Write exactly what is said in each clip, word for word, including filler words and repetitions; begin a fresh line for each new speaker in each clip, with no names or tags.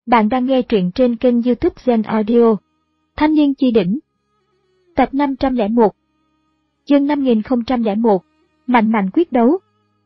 Bạn đang nghe truyện trên kênh YouTube Zen Audio. Thanh niên chi đỉnh. Tập năm trăm lẻ một. Chương năm nghìn không trăm lẻ một. Mạnh mạnh quyết đấu.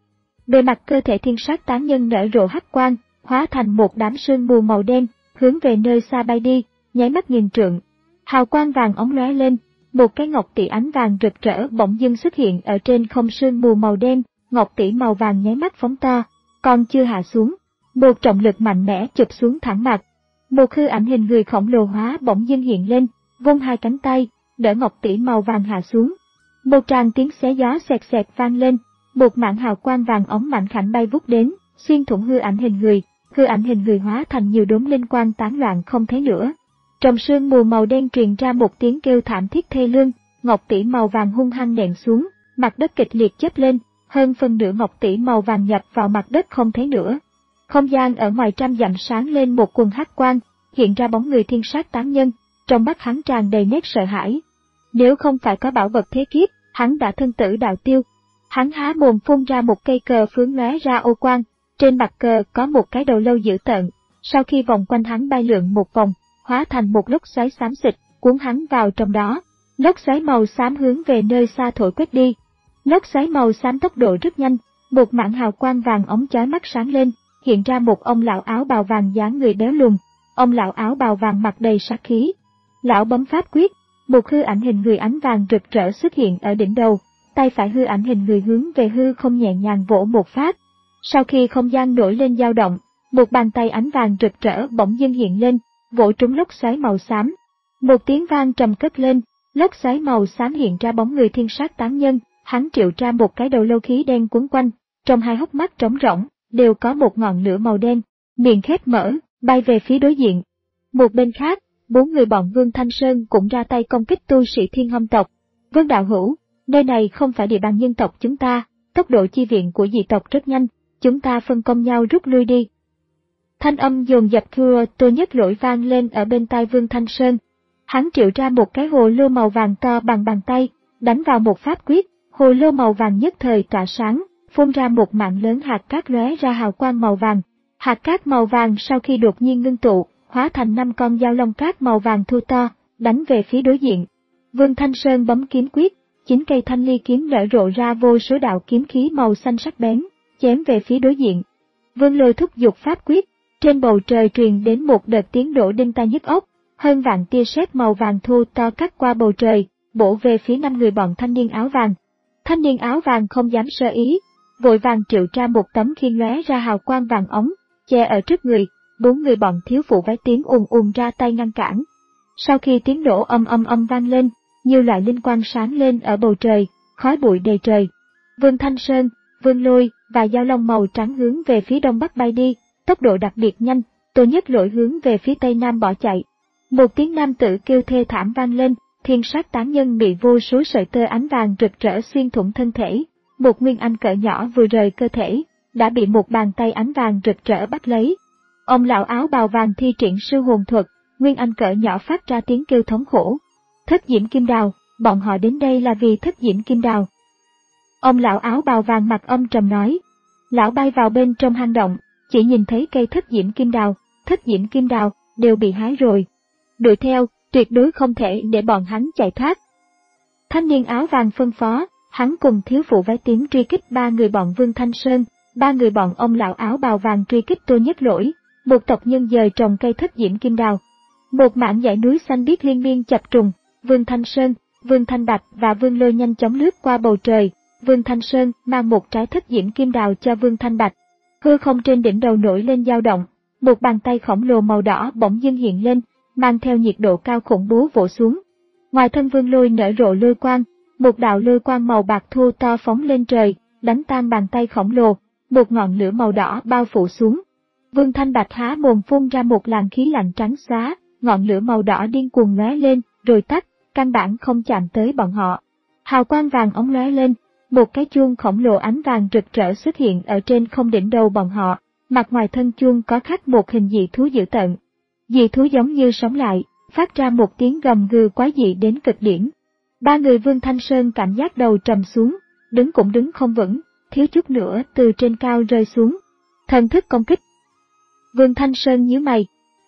Bề mặt cơ thể thiên sát tán nhân nở rộ hắc quang, hóa thành một đám sương mù màu đen, hướng về nơi xa bay đi, nháy mắt nghìn trượng. Hào quang vàng óng lóe lên, một cái ngọc tỷ ánh vàng rực rỡ bỗng dưng xuất hiện ở trên không sương mù màu đen, ngọc tỷ màu vàng nháy mắt phóng to, còn chưa hạ xuống. Một trọng lực mạnh mẽ chụp xuống thẳng mặt. Một hư ảnh hình người khổng lồ hóa bỗng dưng hiện lên, vung hai cánh tay, đỡ ngọc tỷ màu vàng hạ xuống. Một tràng tiếng xé gió xẹt xẹt vang lên, một mảng hào quang vàng óng mạnh khảnh bay vút đến, xuyên thủng hư ảnh hình người, hư ảnh hình người hóa thành nhiều đốm linh quang tán loạn không thấy nữa. Trong sương mù màu đen truyền ra một tiếng kêu thảm thiết thê lương, ngọc tỷ màu vàng hung hăng nện xuống, mặt đất kịch liệt chớp lên, hơn phân nửa ngọc tỷ màu vàng nhập vào mặt đất không thấy nữa. Không gian ở ngoài trăm dặm sáng lên một quần hắc quang, hiện ra bóng người thiên sát tán nhân, trong mắt hắn tràn đầy nét sợ hãi. Nếu không phải có bảo vật thế kiếp, hắn đã thân tử đạo tiêu. Hắn há mồm phun ra một cây cờ phướng lóe ra ô quang, trên mặt cờ có một cái đầu lâu dữ tợn, sau khi vòng quanh hắn bay lượn một vòng, hóa thành một lốc xoáy xám xịt, cuốn hắn vào trong đó. Lốc xoáy màu xám hướng về nơi xa thổi quét đi. Lốc xoáy màu xám tốc độ rất nhanh, một mảng hào quang vàng óng chói mắt sáng lên, hiện ra một ông lão áo bào vàng dáng người béo lùn. Ông lão áo bào vàng mặt đầy sát khí. Lão bấm pháp quyết, một hư ảnh hình người ánh vàng rực rỡ xuất hiện ở đỉnh đầu, tay phải hư ảnh hình người hướng về hư không nhẹ nhàng vỗ một phát. Sau khi không gian nổi lên dao động, một bàn tay ánh vàng rực rỡ bỗng dưng hiện lên, vỗ trúng lốc xoáy màu xám. Một tiếng vang trầm cất lên, lốc xoáy màu xám hiện ra bóng người thiên sát tán nhân, hắn triệu ra một cái đầu lâu khí đen quấn quanh, trong hai hốc mắt trống rỗng đều có một ngọn lửa màu đen, miệng khép mở, bay về phía đối diện. Một bên khác, bốn người bọn Vương Thanh Sơn cũng ra tay công kích tu sĩ Thiên Hâm tộc. Vương đạo hữu, nơi này không phải địa bàn nhân tộc chúng ta, tốc độ chi viện của dị tộc rất nhanh, chúng ta phân công nhau rút lui đi. Thanh âm dồn dập thua Tô Nhất Lỗi vang lên ở bên tai Vương Thanh Sơn. Hắn triệu ra một cái hồ lô màu vàng to bằng bàn tay, đánh vào một pháp quyết, hồ lô màu vàng nhất thời tỏa sáng, phun ra một mạng lớn hạt cát lóe ra hào quang màu vàng. Hạt cát màu vàng sau khi đột nhiên ngưng tụ, hóa thành năm con dao long cát màu vàng thu to, đánh về phía đối diện. Vương Thanh Sơn bấm kiếm quyết, chín cây thanh ly kiếm nở rộ ra vô số đạo kiếm khí màu xanh sắc bén, chém về phía đối diện. Vương Lôi thúc giục pháp quyết, trên bầu trời truyền đến một đợt tiếng nổ đinh tai nhức óc, hơn vạn tia sét màu vàng thu to cắt qua bầu trời, bổ về phía năm người bọn thanh niên áo vàng. Thanh niên áo vàng không dám sơ ý, vội vàng triệu ra một tấm khiên lóe ra hào quang vàng ống, che ở trước người. Bốn người bọn thiếu phụ váy tím ùn ùn ra tay ngăn cản. Sau khi tiếng nổ âm âm âm vang lên, nhiều loại linh quang sáng lên ở bầu trời, khói bụi đầy trời. Vương Thanh Sơn, Vương Lôi và dao long màu trắng hướng về phía đông bắc bay đi, tốc độ đặc biệt nhanh. Tô Nhất Lỗi hướng về phía tây nam bỏ chạy. Một tiếng nam tử kêu thê thảm vang lên, thiên sát tán nhân bị vô số sợi tơ ánh vàng rực rỡ xuyên thủng thân thể. Một nguyên anh cỡ nhỏ vừa rời cơ thể, đã bị một bàn tay ánh vàng rực rỡ bắt lấy. Ông lão áo bào vàng thi triển sư hồn thuật, nguyên anh cỡ nhỏ phát ra tiếng kêu thống khổ. Thất diễm kim đào, bọn họ đến đây là vì thất diễm kim đào. Ông lão áo bào vàng mặt âm trầm nói. Lão bay vào bên trong hang động, chỉ nhìn thấy cây thất diễm kim đào, thất diễm kim đào, đều bị hái rồi. Đuổi theo, tuyệt đối không thể để bọn hắn chạy thoát. Thanh niên áo vàng phân phó, hắn cùng thiếu phụ váy tím truy kích ba người bọn Vương Thanh Sơn, ba người bọn ông lão áo bào vàng truy kích Tô Nhất Lỗi. Một tộc nhân dời trồng cây thất diễm kim đào. Một mảng dãy núi xanh biếc liên miên chập trùng, Vương Thanh Sơn, Vương Thanh Bạch và Vương Lôi nhanh chóng lướt qua bầu trời. Vương Thanh Sơn mang một trái thất diễm kim đào cho Vương Thanh Bạch. Hư không trên đỉnh đầu nổi lên dao động, một bàn tay khổng lồ màu đỏ bỗng dưng hiện lên, mang theo nhiệt độ cao khủng bố vỗ xuống. Ngoài thân Vương Lôi nở rộ lôi quang, một đạo lôi quang màu bạc thu to phóng lên trời, đánh tan bàn tay khổng lồ, một ngọn lửa màu đỏ bao phủ xuống. Vương Thanh Bạch há mồm phun ra một làn khí lạnh trắng xóa, ngọn lửa màu đỏ điên cuồng lóe lên, rồi tắt, căn bản không chạm tới bọn họ. Hào quang vàng óng lóe lên, một cái chuông khổng lồ ánh vàng rực rỡ xuất hiện ở trên không đỉnh đầu bọn họ, mặt ngoài thân chuông có khắc một hình dị thú dữ tợn. Dị thú giống như sống lại, phát ra một tiếng gầm gừ quái dị đến cực điểm. Ba người Vương Thanh Sơn cảm giác đầu trầm xuống, đứng cũng đứng không vững, thiếu chút nữa từ trên cao rơi xuống. Thần thức công kích. Vương Thanh Sơn nhíu mày,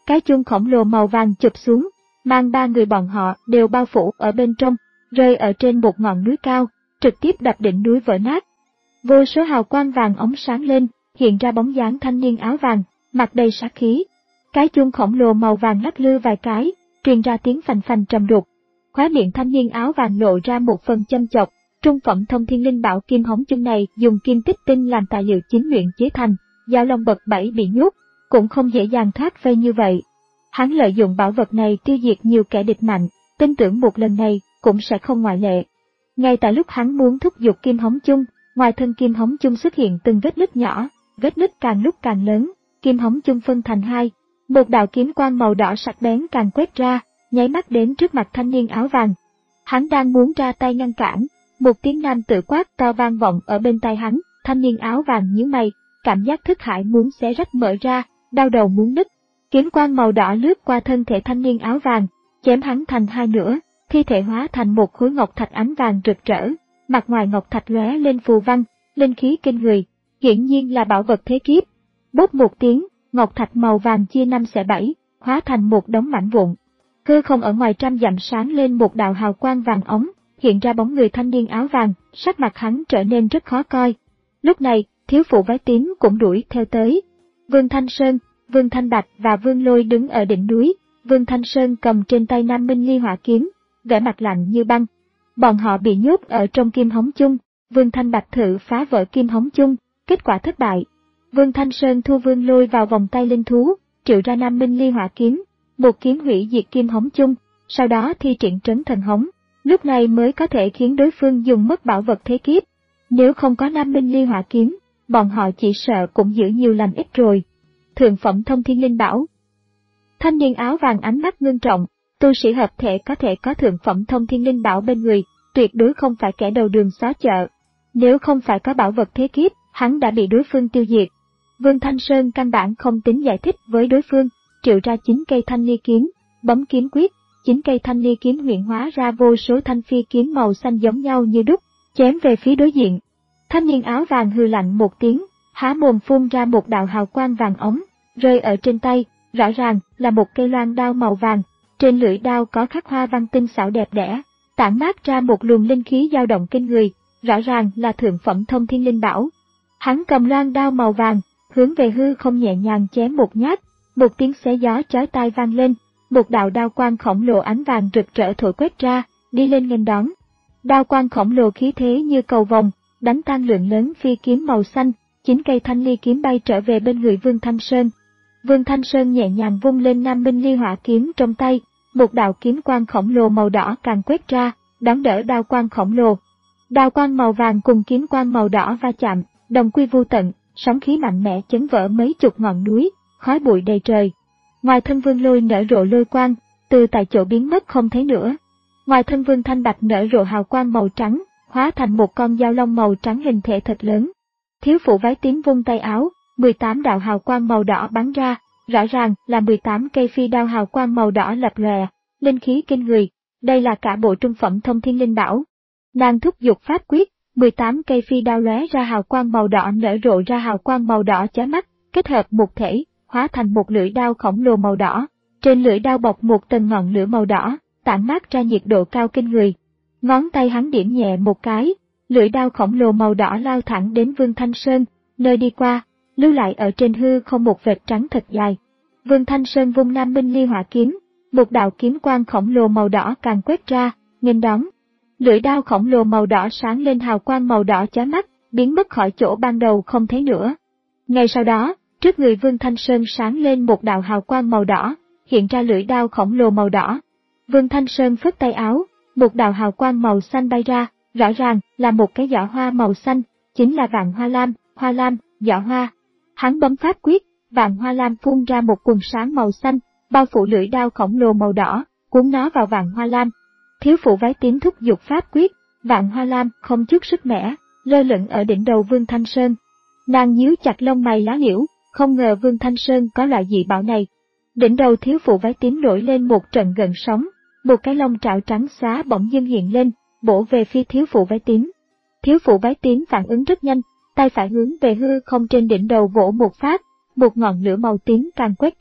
Cái chuông khổng lồ màu vàng chụp xuống, mang ba người bọn họ đều bao phủ ở bên trong, rơi ở trên một ngọn núi cao, trực tiếp đập đỉnh núi vỡ nát. Vô số hào quang vàng óng sáng lên, hiện ra bóng dáng thanh niên áo vàng, mặt đầy sát khí. Cái chuông khổng lồ màu vàng lắc lư vài cái, truyền ra tiếng phành phành trầm đục. Khóe miệng thanh niên áo vàng lộ ra một phần châm chọc. Trung phẩm thông thiên linh bảo kim hống chung này dùng kim tích tinh làm tài liệu chính luyện chế thành, Giao Long bậc bảy bị nhốt, cũng không dễ dàng thoát vây như vậy. Hắn lợi dụng bảo vật này tiêu diệt nhiều kẻ địch mạnh, tin tưởng một lần này cũng sẽ không ngoại lệ. Ngay tại lúc hắn muốn thúc giục kim hống chung, ngoài thân kim hống chung xuất hiện từng vết nứt nhỏ, vết nứt càng lúc càng lớn, kim hống chung phân thành hai, một đạo kiếm quang màu đỏ sắc bén càng quét ra, nháy mắt đến trước mặt thanh niên áo vàng. Hắn đang muốn ra tay ngăn cản, một tiếng nam tử quát cao vang vọng ở bên tai hắn, thanh niên áo vàng nhíu mày, cảm giác thức hải muốn xé rách mở ra, đau đầu muốn nứt. Kiếm quang màu đỏ lướt qua thân thể thanh niên áo vàng, chém hắn thành hai nửa, thi thể hóa thành một khối ngọc thạch ánh vàng rực rỡ, mặt ngoài ngọc thạch lóe lên phù văn, linh khí kinh người, hiển nhiên là bảo vật thế kiếp. Bốp một tiếng, ngọc thạch màu vàng chia năm xẻ bảy, hóa thành một đống mảnh vụn. Hư không ở ngoài trăm dặm sáng lên một đạo hào quang vàng óng, hiện ra bóng người thanh niên áo vàng, sắc mặt hắn trở nên rất khó coi. Lúc này, thiếu phụ váy tím cũng đuổi theo tới. Vương Thanh Sơn, Vương Thanh Bạch và Vương Lôi đứng ở đỉnh núi, Vương Thanh Sơn cầm trên tay Nam Minh Ly hỏa kiếm, vẻ mặt lạnh như băng. Bọn họ bị nhốt ở trong kim hống chung, Vương Thanh Bạch thử phá vỡ kim hống chung, kết quả thất bại. Vương Thanh Sơn thu Vương Lôi vào vòng tay linh thú, triệu ra Nam Minh Ly hỏa kiếm, một kiếm hủy diệt kim hống chung, sau đó thi triển trấn thần hống, lúc này mới có thể khiến đối phương dùng mất bảo vật thế kiếp. Nếu không có Nam Minh Ly hỏa kiếm, bọn họ chỉ sợ cũng giữ nhiều làm ít rồi. Thượng phẩm thông thiên linh bảo. Thanh niên áo vàng ánh mắt ngưng trọng, tu sĩ hợp thể có thể có thượng phẩm thông thiên linh bảo bên người, tuyệt đối không phải kẻ đầu đường xó chợ. Nếu không phải có bảo vật thế kiếp, hắn đã bị đối phương tiêu diệt. Vương Thanh Sơn căn bản không tính giải thích với đối phương, triệu ra chín cây thanh ly kiếm, bấm kiếm quyết, chín cây thanh ly kiếm huyện hóa ra vô số thanh phi kiếm màu xanh giống nhau như đúc, chém về phía đối diện. Thanh niên áo vàng hừ lạnh một tiếng, há mồm phun ra một đạo hào quang vàng ống, rơi ở trên tay, rõ ràng là một cây loan đao màu vàng, trên lưỡi đao có khắc hoa văn tinh xảo đẹp đẽ, tản mát ra một luồng linh khí dao động kinh người, rõ ràng là thượng phẩm thông thiên linh bảo. Hắn cầm loan đao màu vàng, hướng về hư không nhẹ nhàng chém một nhát, một tiếng xé gió chói tai vang lên, một đạo đao quang khổng lồ ánh vàng rực rỡ thổi quét ra, đi lên nghênh đón. Đao quang khổng lồ khí thế như cầu vồng, đánh tan lượng lớn phi kiếm màu xanh, chín cây thanh ly kiếm bay trở về bên người Vương Thanh Sơn. Vương Thanh Sơn nhẹ nhàng vung lên Nam Minh Ly hỏa kiếm trong tay, một đạo kiếm quang khổng lồ màu đỏ càng quét ra, đón đỡ đao quang khổng lồ. Đao quang màu vàng cùng kiếm quang màu đỏ va chạm, đồng quy vô tận, sóng khí mạnh mẽ chấn vỡ mấy chục ngọn núi, khói bụi đầy trời. Ngoài thân Vương Lôi nở rộ lôi quang, từ tại chỗ biến mất không thấy nữa. Ngoài thân Vương Thanh Bạch nở rộ hào quang màu trắng, hóa thành một con dao long màu trắng hình thể thật lớn. Thiếu phụ váy tím vung tay áo, mười tám đạo hào quang màu đỏ bắn ra, rõ ràng là mười tám cây phi đao hào quang màu đỏ lập lòe, linh khí kinh người. Đây là cả bộ trung phẩm thông thiên linh bảo. Nàng thúc giục pháp quyết, mười tám cây phi đao lóe ra hào quang màu đỏ nở rộ ra hào quang màu đỏ chói mắt, kết hợp một thể, hóa thành một lưỡi đao khổng lồ màu đỏ. Trên lưỡi đao bọc một tầng ngọn lửa màu đỏ, tản mát ra nhiệt độ cao kinh người. Ngón tay hắn điểm nhẹ một cái, lưỡi đao khổng lồ màu đỏ lao thẳng đến Vương Thanh Sơn, nơi đi qua, lưu lại ở trên hư không một vệt trắng thật dài. Vương Thanh Sơn vung Nam Minh Ly hỏa kiếm, một đạo kiếm quang khổng lồ màu đỏ càng quét ra, nghênh đón. Lưỡi đao khổng lồ màu đỏ sáng lên hào quang màu đỏ chói mắt, biến mất khỏi chỗ ban đầu không thấy nữa. Ngay sau đó, trước người Vương Thanh Sơn sáng lên một đạo hào quang màu đỏ, hiện ra lưỡi đao khổng lồ màu đỏ. Vương Thanh Sơn phất tay áo, một đạo hào quang màu xanh bay ra, rõ ràng là một cái giỏ hoa màu xanh, chính là vạn hoa lam, hoa lam, giỏ hoa. Hắn bấm pháp quyết, vạn hoa lam phun ra một quần sáng màu xanh, bao phủ lưỡi đao khổng lồ màu đỏ, cuốn nó vào vạn hoa lam. Thiếu phụ váy tím thúc giục pháp quyết, vạn hoa lam không chút sức mẻ, lơ lửng ở đỉnh đầu Vương Thanh Sơn. Nàng nhíu chặt lông mày lá liễu, không ngờ Vương Thanh Sơn có loại dị bảo này. Đỉnh đầu thiếu phụ váy tím nổi lên một trận gợn sóng, một cái lông trảo trắng xóa bỗng dưng hiện lên, bổ về phía thiếu phụ váy tím. Thiếu phụ váy tím phản ứng rất nhanh, tay phải hướng về hư không trên đỉnh đầu vỗ một phát, một ngọn lửa màu tím càng quét ra,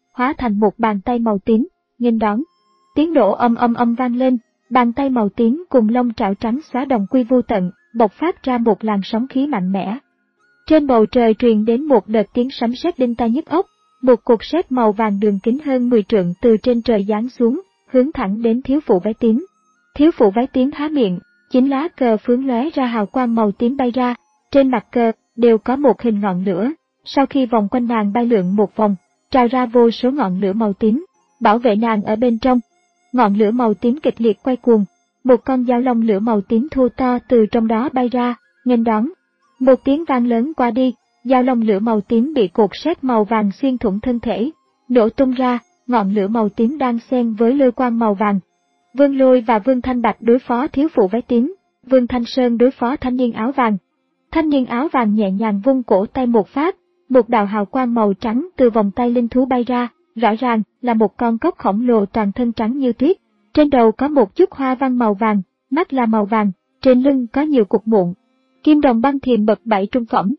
hóa thành một bàn tay màu tím, nghênh đón. Tiếng nổ âm âm âm vang lên, bàn tay màu tím cùng lông trảo trắng xóa đồng quy vô tận, bộc phát ra một làn sóng khí mạnh mẽ. Trên bầu trời truyền đến một đợt tiếng sấm sét đinh tai nhức óc, một cột sét màu vàng đường kính hơn mười trượng từ trên trời giáng xuống, hướng thẳng đến thiếu phụ váy tím. Thiếu phụ váy tím há miệng, chín lá cờ phướng lóe ra hào quang màu tím bay ra, trên mặt cờ đều có một hình ngọn lửa, sau khi vòng quanh nàng bay lượn một vòng, trào ra vô số ngọn lửa màu tím, bảo vệ nàng ở bên trong. Ngọn lửa màu tím kịch liệt quay cuồng, một con dao long lửa màu tím thô to từ trong đó bay ra, nghênh đón. Một tiếng vang lớn qua đi, dao long lửa màu tím bị cột sét màu vàng xuyên thủng thân thể, nổ tung ra, ngọn lửa màu tím đang xen với lôi quang màu vàng. Vương Lôi và Vương Thanh Bạch đối phó thiếu phụ váy tím, Vương Thanh Sơn đối phó thanh niên áo vàng. Thanh niên áo vàng nhẹ nhàng vung cổ tay một phát, một đạo hào quang màu trắng từ vòng tay linh thú bay ra, rõ ràng là một con cóc khổng lồ toàn thân trắng như tuyết. Trên đầu có một chút hoa văn màu vàng, mắt là màu vàng, trên lưng có nhiều cục mụn. Kim đồng băng thiềm bậc bảy trung phẩm.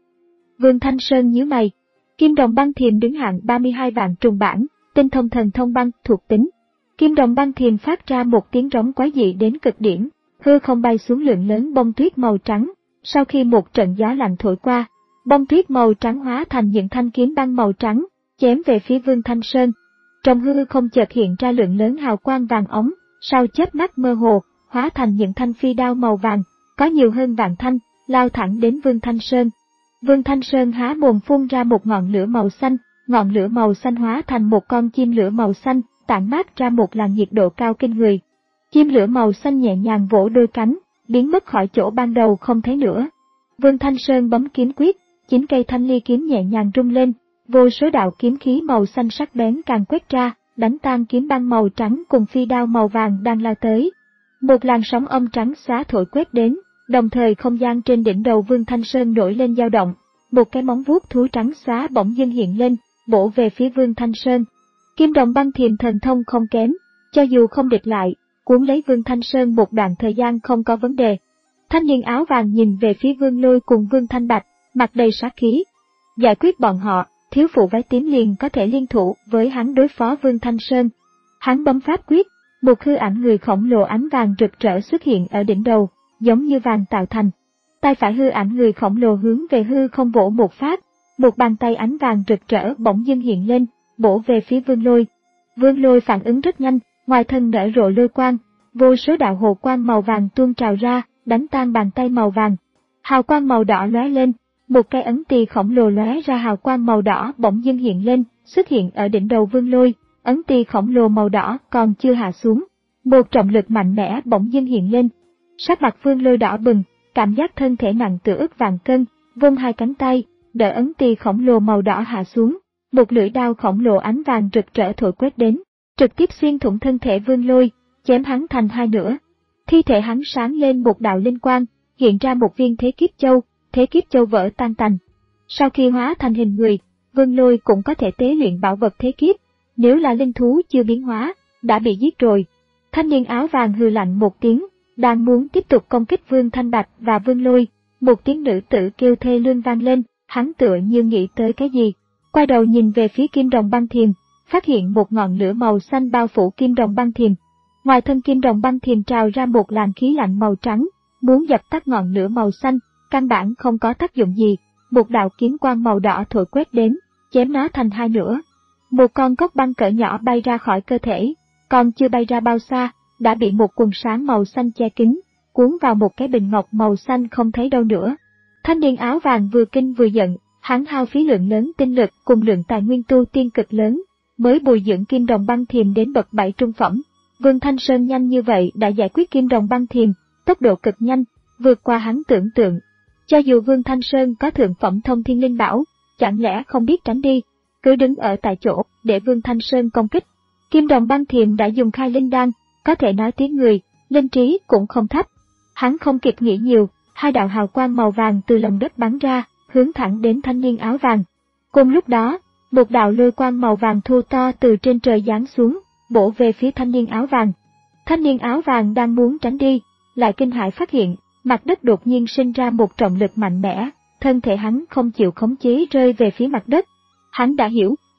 Vương Thanh Sơn nhíu mày. Kim đồng băng thiềm đứng hạng ba mươi hai vạn trùng bản, tinh thông thần thông băng thuộc tính. Kim đồng băng thiềm phát ra một tiếng rống quái dị đến cực điểm, hư không bay xuống lượng lớn bông tuyết màu trắng. Sau khi một trận gió lạnh thổi qua, bông tuyết màu trắng hóa thành những thanh kiếm băng màu trắng, chém về phía Vương Thanh Sơn. Trong hư không chợt hiện ra lượng lớn hào quang vàng ống, sau chớp mắt mơ hồ, hóa thành những thanh phi đao màu vàng, có nhiều hơn vạn thanh, lao thẳng đến Vương Thanh Sơn. Vương Thanh Sơn há mồm phun ra một ngọn lửa màu xanh, ngọn lửa màu xanh hóa thành một con chim lửa màu xanh, tản mát ra một làn nhiệt độ cao kinh người. Chim lửa màu xanh nhẹ nhàng vỗ đôi cánh, biến mất khỏi chỗ ban đầu không thấy nữa. Vương Thanh Sơn bấm kiếm quyết, chín cây thanh ly kiếm nhẹ nhàng rung lên, vô số đạo kiếm khí màu xanh sắc bén càng quét ra, đánh tan kiếm băng màu trắng cùng phi đao màu vàng đang lao tới. Một làn sóng âm trắng xóa thổi quét đến, đồng thời không gian trên đỉnh đầu Vương Thanh Sơn nổi lên dao động, một cái móng vuốt thú trắng xóa bỗng dưng hiện lên, bổ về phía Vương Thanh Sơn. Kim đồng băng thiềm thần thông không kém, cho dù không địch lại, cuốn lấy Vương Thanh Sơn một đoạn thời gian không có vấn đề. Thanh niên áo vàng nhìn về phía Vương Lôi cùng Vương Thanh Bạch, mặt đầy sát khí. Giải quyết bọn họ, thiếu phụ váy tím liền có thể liên thủ với hắn đối phó Vương Thanh Sơn. Hắn bấm pháp quyết, một hư ảnh người khổng lồ ánh vàng rực rỡ xuất hiện ở đỉnh đầu, giống như vàng tạo thành. Tay phải hư ảnh người khổng lồ hướng về hư không vỗ một phát, một bàn tay ánh vàng rực rỡ bỗng dưng hiện lên, bổ về phía Vương Lôi. Vương Lôi phản ứng rất nhanh, ngoài thân nở rộ lôi quang, vô số đạo hồ quang màu vàng tuôn trào ra, đánh tan bàn tay màu vàng. Hào quang màu đỏ lóe lên, một cái ấn tỳ khổng lồ lóe ra hào quang màu đỏ bỗng dưng hiện lên, xuất hiện ở đỉnh đầu Vương Lôi. Ấn tỳ khổng lồ màu đỏ còn chưa hạ xuống, một trọng lực mạnh mẽ bỗng dưng hiện lên. Sắc mặt Vương Lôi đỏ bừng, cảm giác thân thể nặng tựa ức vạn cân, vung hai cánh tay, đỡ ấn tỳ khổng lồ màu đỏ hạ xuống. Một lưỡi đao khổng lồ ánh vàng rực rỡ thổi quét đến, trực tiếp xuyên thủng thân thể Vương Lôi, chém hắn thành hai nửa. Thi thể hắn sáng lên một đạo linh quang, hiện ra một viên thế kiếp châu, thế kiếp châu vỡ tan tành. Sau khi hóa thành hình người, Vương Lôi cũng có thể tế luyện bảo vật thế kiếp, nếu là linh thú chưa biến hóa, đã bị giết rồi. Thanh niên áo vàng hừ lạnh một tiếng, đang muốn tiếp tục công kích Vương Thanh Bạch và Vương Lôi, một tiếng nữ tử kêu thê lương vang lên, hắn tựa như nghĩ tới cái gì, quay đầu nhìn về phía kim đồng băng thiềm, phát hiện một ngọn lửa màu xanh bao phủ kim đồng băng thiềm. Ngoài thân kim đồng băng thiềm trào ra một làn khí lạnh màu trắng, muốn dập tắt ngọn lửa màu xanh, căn bản không có tác dụng gì. Một đạo kiếm quang màu đỏ thổi quét đến, chém nó thành hai nửa. Một con cóc băng cỡ nhỏ bay ra khỏi cơ thể, còn chưa bay ra bao xa, đã bị một quần sáng màu xanh che kín, cuốn vào một cái bình ngọc màu xanh không thấy đâu nữa. Thanh niên áo vàng vừa kinh vừa giận, hắn hao phí lượng lớn tinh lực cùng lượng tài nguyên tu tiên cực lớn, mới bồi dưỡng kim đồng băng thiềm đến bậc bảy trung phẩm. Vương Thanh Sơn nhanh như vậy đã giải quyết kim đồng băng thiềm, tốc độ cực nhanh, vượt qua hắn tưởng tượng. Cho dù Vương Thanh Sơn có thượng phẩm thông thiên linh bảo, chẳng lẽ không biết tránh đi, cứ đứng ở tại chỗ để Vương Thanh Sơn công kích. Kim đồng băng thiềm đã dùng khai linh đan, có thể nói tiếng người, linh trí cũng không thấp. Hắn không kịp nghĩ nhiều, hai đạo hào quang màu vàng từ lòng đất bắn ra, hướng thẳng đến thanh niên áo vàng. Cùng lúc đó, một đạo lôi quang màu vàng thô to từ trên trời giáng xuống, bổ về phía thanh niên áo vàng. Thanh niên áo vàng đang muốn tránh đi, lại kinh hãi phát hiện, mặt đất đột nhiên sinh ra một trọng lực mạnh mẽ, thân thể hắn không chịu khống chế rơi về phía mặt đất. Hắn đã hiểu,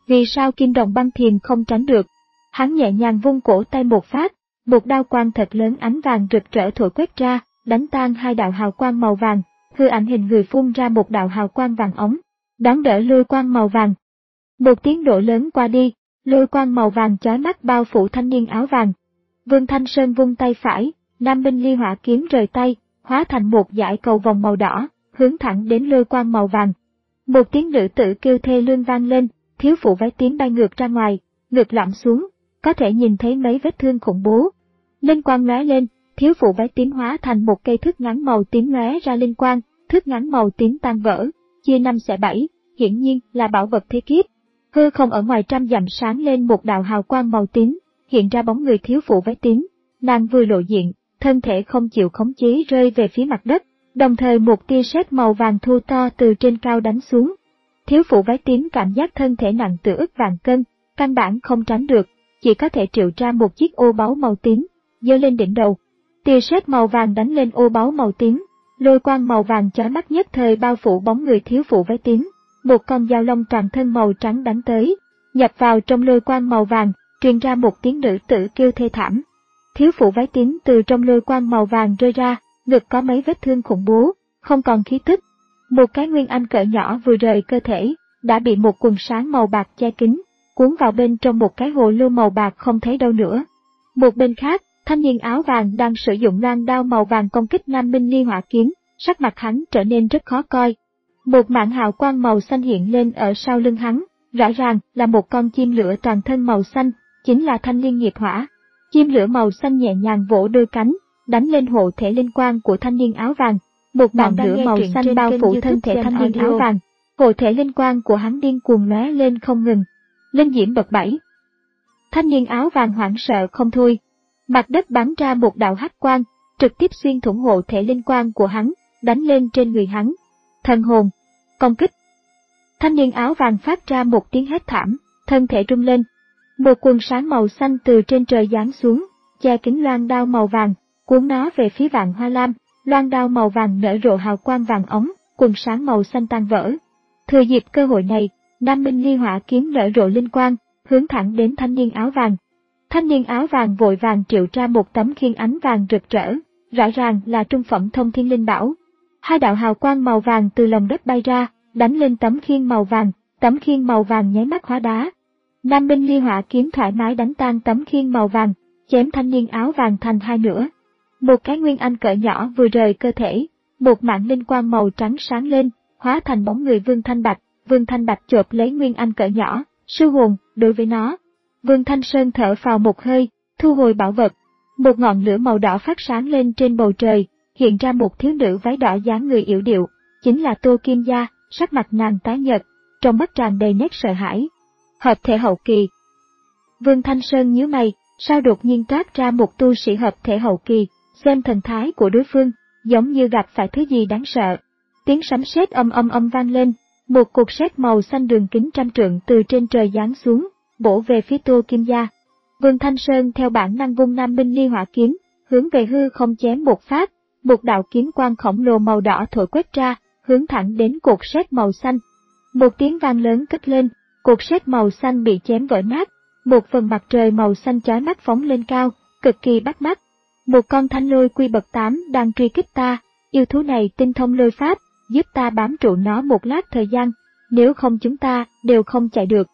Vì sao Kim Đồng Băng Thiềm không tránh được? Hắn nhẹ nhàng vung cổ tay một phát, một đao quang thật lớn ánh vàng rực rỡ thổi quét ra, đánh tan hai đạo hào quang màu vàng, hư ảnh hình người phun ra một đạo hào quang vàng ống, đón đỡ lôi quang màu vàng. Một tiếng nổ lớn qua đi, lôi quang màu vàng chói mắt bao phủ thanh niên áo vàng. Vương Thanh Sơn vung tay phải, Nam Minh Ly Hỏa kiếm rời tay, hóa thành một dải cầu vòng màu đỏ, hướng thẳng đến lôi quang màu vàng. Một tiếng nữ tử kêu thê lương vang lên, thiếu phụ váy tím bay ngược ra ngoài, ngược lõm xuống, có thể nhìn thấy mấy vết thương khủng bố. Linh quang lóe lên, thiếu phụ váy tím hóa thành một cây thước ngắn màu tím lóe ra linh quang, thước ngắn màu tím tan vỡ, chia năm xẻ bảy, hiển nhiên là bảo vật thế kiếp. Hư không ở ngoài trăm dặm sáng lên một đạo hào quang màu tím, hiện ra bóng người thiếu phụ váy tím. Nàng vừa lộ diện, thân thể không chịu khống chế rơi về phía mặt đất, đồng thời một tia sét màu vàng thu to từ trên cao đánh xuống. Thiếu phụ váy tím cảm giác thân thể nặng tựa ức vạn cân, căn bản không tránh được, chỉ có thể triệu ra một chiếc ô báu màu tím, giơ lên đỉnh đầu. Tia sét màu vàng đánh lên ô báu màu tím, lôi quang màu vàng chói mắt nhất thời bao phủ bóng người thiếu phụ váy tím. Một con dao long toàn thân màu trắng đánh tới, nhập vào trong lôi quang màu vàng, truyền ra một tiếng nữ tử kêu thê thảm. Thiếu phụ váy tím từ trong lôi quang màu vàng rơi ra, ngực có mấy vết thương khủng bố, không còn khí tức. Một cái nguyên anh cỡ nhỏ vừa rời cơ thể, đã bị một quần sáng màu bạc che kín, cuốn vào bên trong một cái hồ lô màu bạc không thấy đâu nữa. Một bên khác, thanh niên áo vàng đang sử dụng loan đao màu vàng công kích Nam Minh Ly Hỏa kiếm, sắc mặt hắn trở nên rất khó coi. Một mảng hào quang màu xanh hiện lên ở sau lưng hắn, rõ ràng là một con chim lửa toàn thân màu xanh, chính là thanh liên nghiệp hỏa. Chim lửa màu xanh nhẹ nhàng vỗ đôi cánh, đánh lên hộ thể linh quang của thanh niên áo vàng. Một ngọn lửa màu xanh bao phủ thân thể thanh niên áo vàng, hộ thể linh quang của hắn điên cuồng lóe lên không ngừng. Linh diễm bậc bảy. Thanh niên áo vàng hoảng sợ không thôi. Mặt đất bắn ra một đạo hắc quang, trực tiếp xuyên thủng hộ thể linh quang của hắn, đánh lên trên người hắn. Thần hồn, công kích. Thanh niên áo vàng phát ra một tiếng hét thảm, thân thể rung lên. Một quần sáng màu xanh từ trên trời giáng xuống, che kín loan đao màu vàng, cuốn nó về phía Vạn Hoa Lam. Loan đao màu vàng nở rộ hào quang vàng ống, quần sáng màu xanh tan vỡ. Thừa dịp cơ hội này, Nam Minh Ly Hỏa kiếm nở rộ linh quang, hướng thẳng đến thanh niên áo vàng. Thanh niên áo vàng vội vàng triệu ra một tấm khiên ánh vàng rực rỡ, rõ ràng là trung phẩm thông thiên linh bảo. Hai đạo hào quang màu vàng từ lòng đất bay ra, đánh lên tấm khiên màu vàng, tấm khiên màu vàng nháy mắt hóa đá. Nam Minh Ly Hỏa kiếm thoải mái đánh tan tấm khiên màu vàng, chém thanh niên áo vàng thành hai nửa. Một cái nguyên anh cỡ nhỏ vừa rời cơ thể, một mảng linh quang màu trắng sáng lên, hóa thành bóng người Vương Thanh Bạch. Vương Thanh Bạch chộp lấy nguyên anh cỡ nhỏ, sư hồn đối với nó. Vương Thanh Sơn thở phào một hơi, thu hồi bảo vật. Một ngọn lửa màu đỏ phát sáng lên trên bầu trời, hiện ra một thiếu nữ váy đỏ dáng người yểu điệu, chính là Tô Kim Gia. Sắc mặt nàng tái nhợt, trong mắt tràn đầy nét sợ hãi. Hợp thể hậu kỳ. Vương Thanh Sơn nhíu mày, sao đột nhiên toát ra một tu sĩ hợp thể hậu kỳ, xem thần thái của đối phương, giống như gặp phải thứ gì đáng sợ. Tiếng sấm sét âm âm âm vang lên, một cục sét màu xanh đường kính trăm trượng từ trên trời giáng xuống, bổ về phía Tô Kim Gia. Vương Thanh Sơn theo bản năng vung Nam Minh Ly Hỏa kiếm, hướng về hư không chém một phát, một đạo kiếm quang khổng lồ màu đỏ thổi quét ra, hướng thẳng đến cột sét màu xanh. Một tiếng vang lớn cất lên, cột sét màu xanh bị chém vỡ nát, một phần mặt trời màu xanh chói mắt phóng lên cao, cực kỳ bắt mắt. Một con thanh lôi quy bậc tám đang truy kích ta, yêu thú này tinh thông lôi pháp, giúp ta bám trụ nó một lát thời gian, nếu không chúng ta đều không chạy được.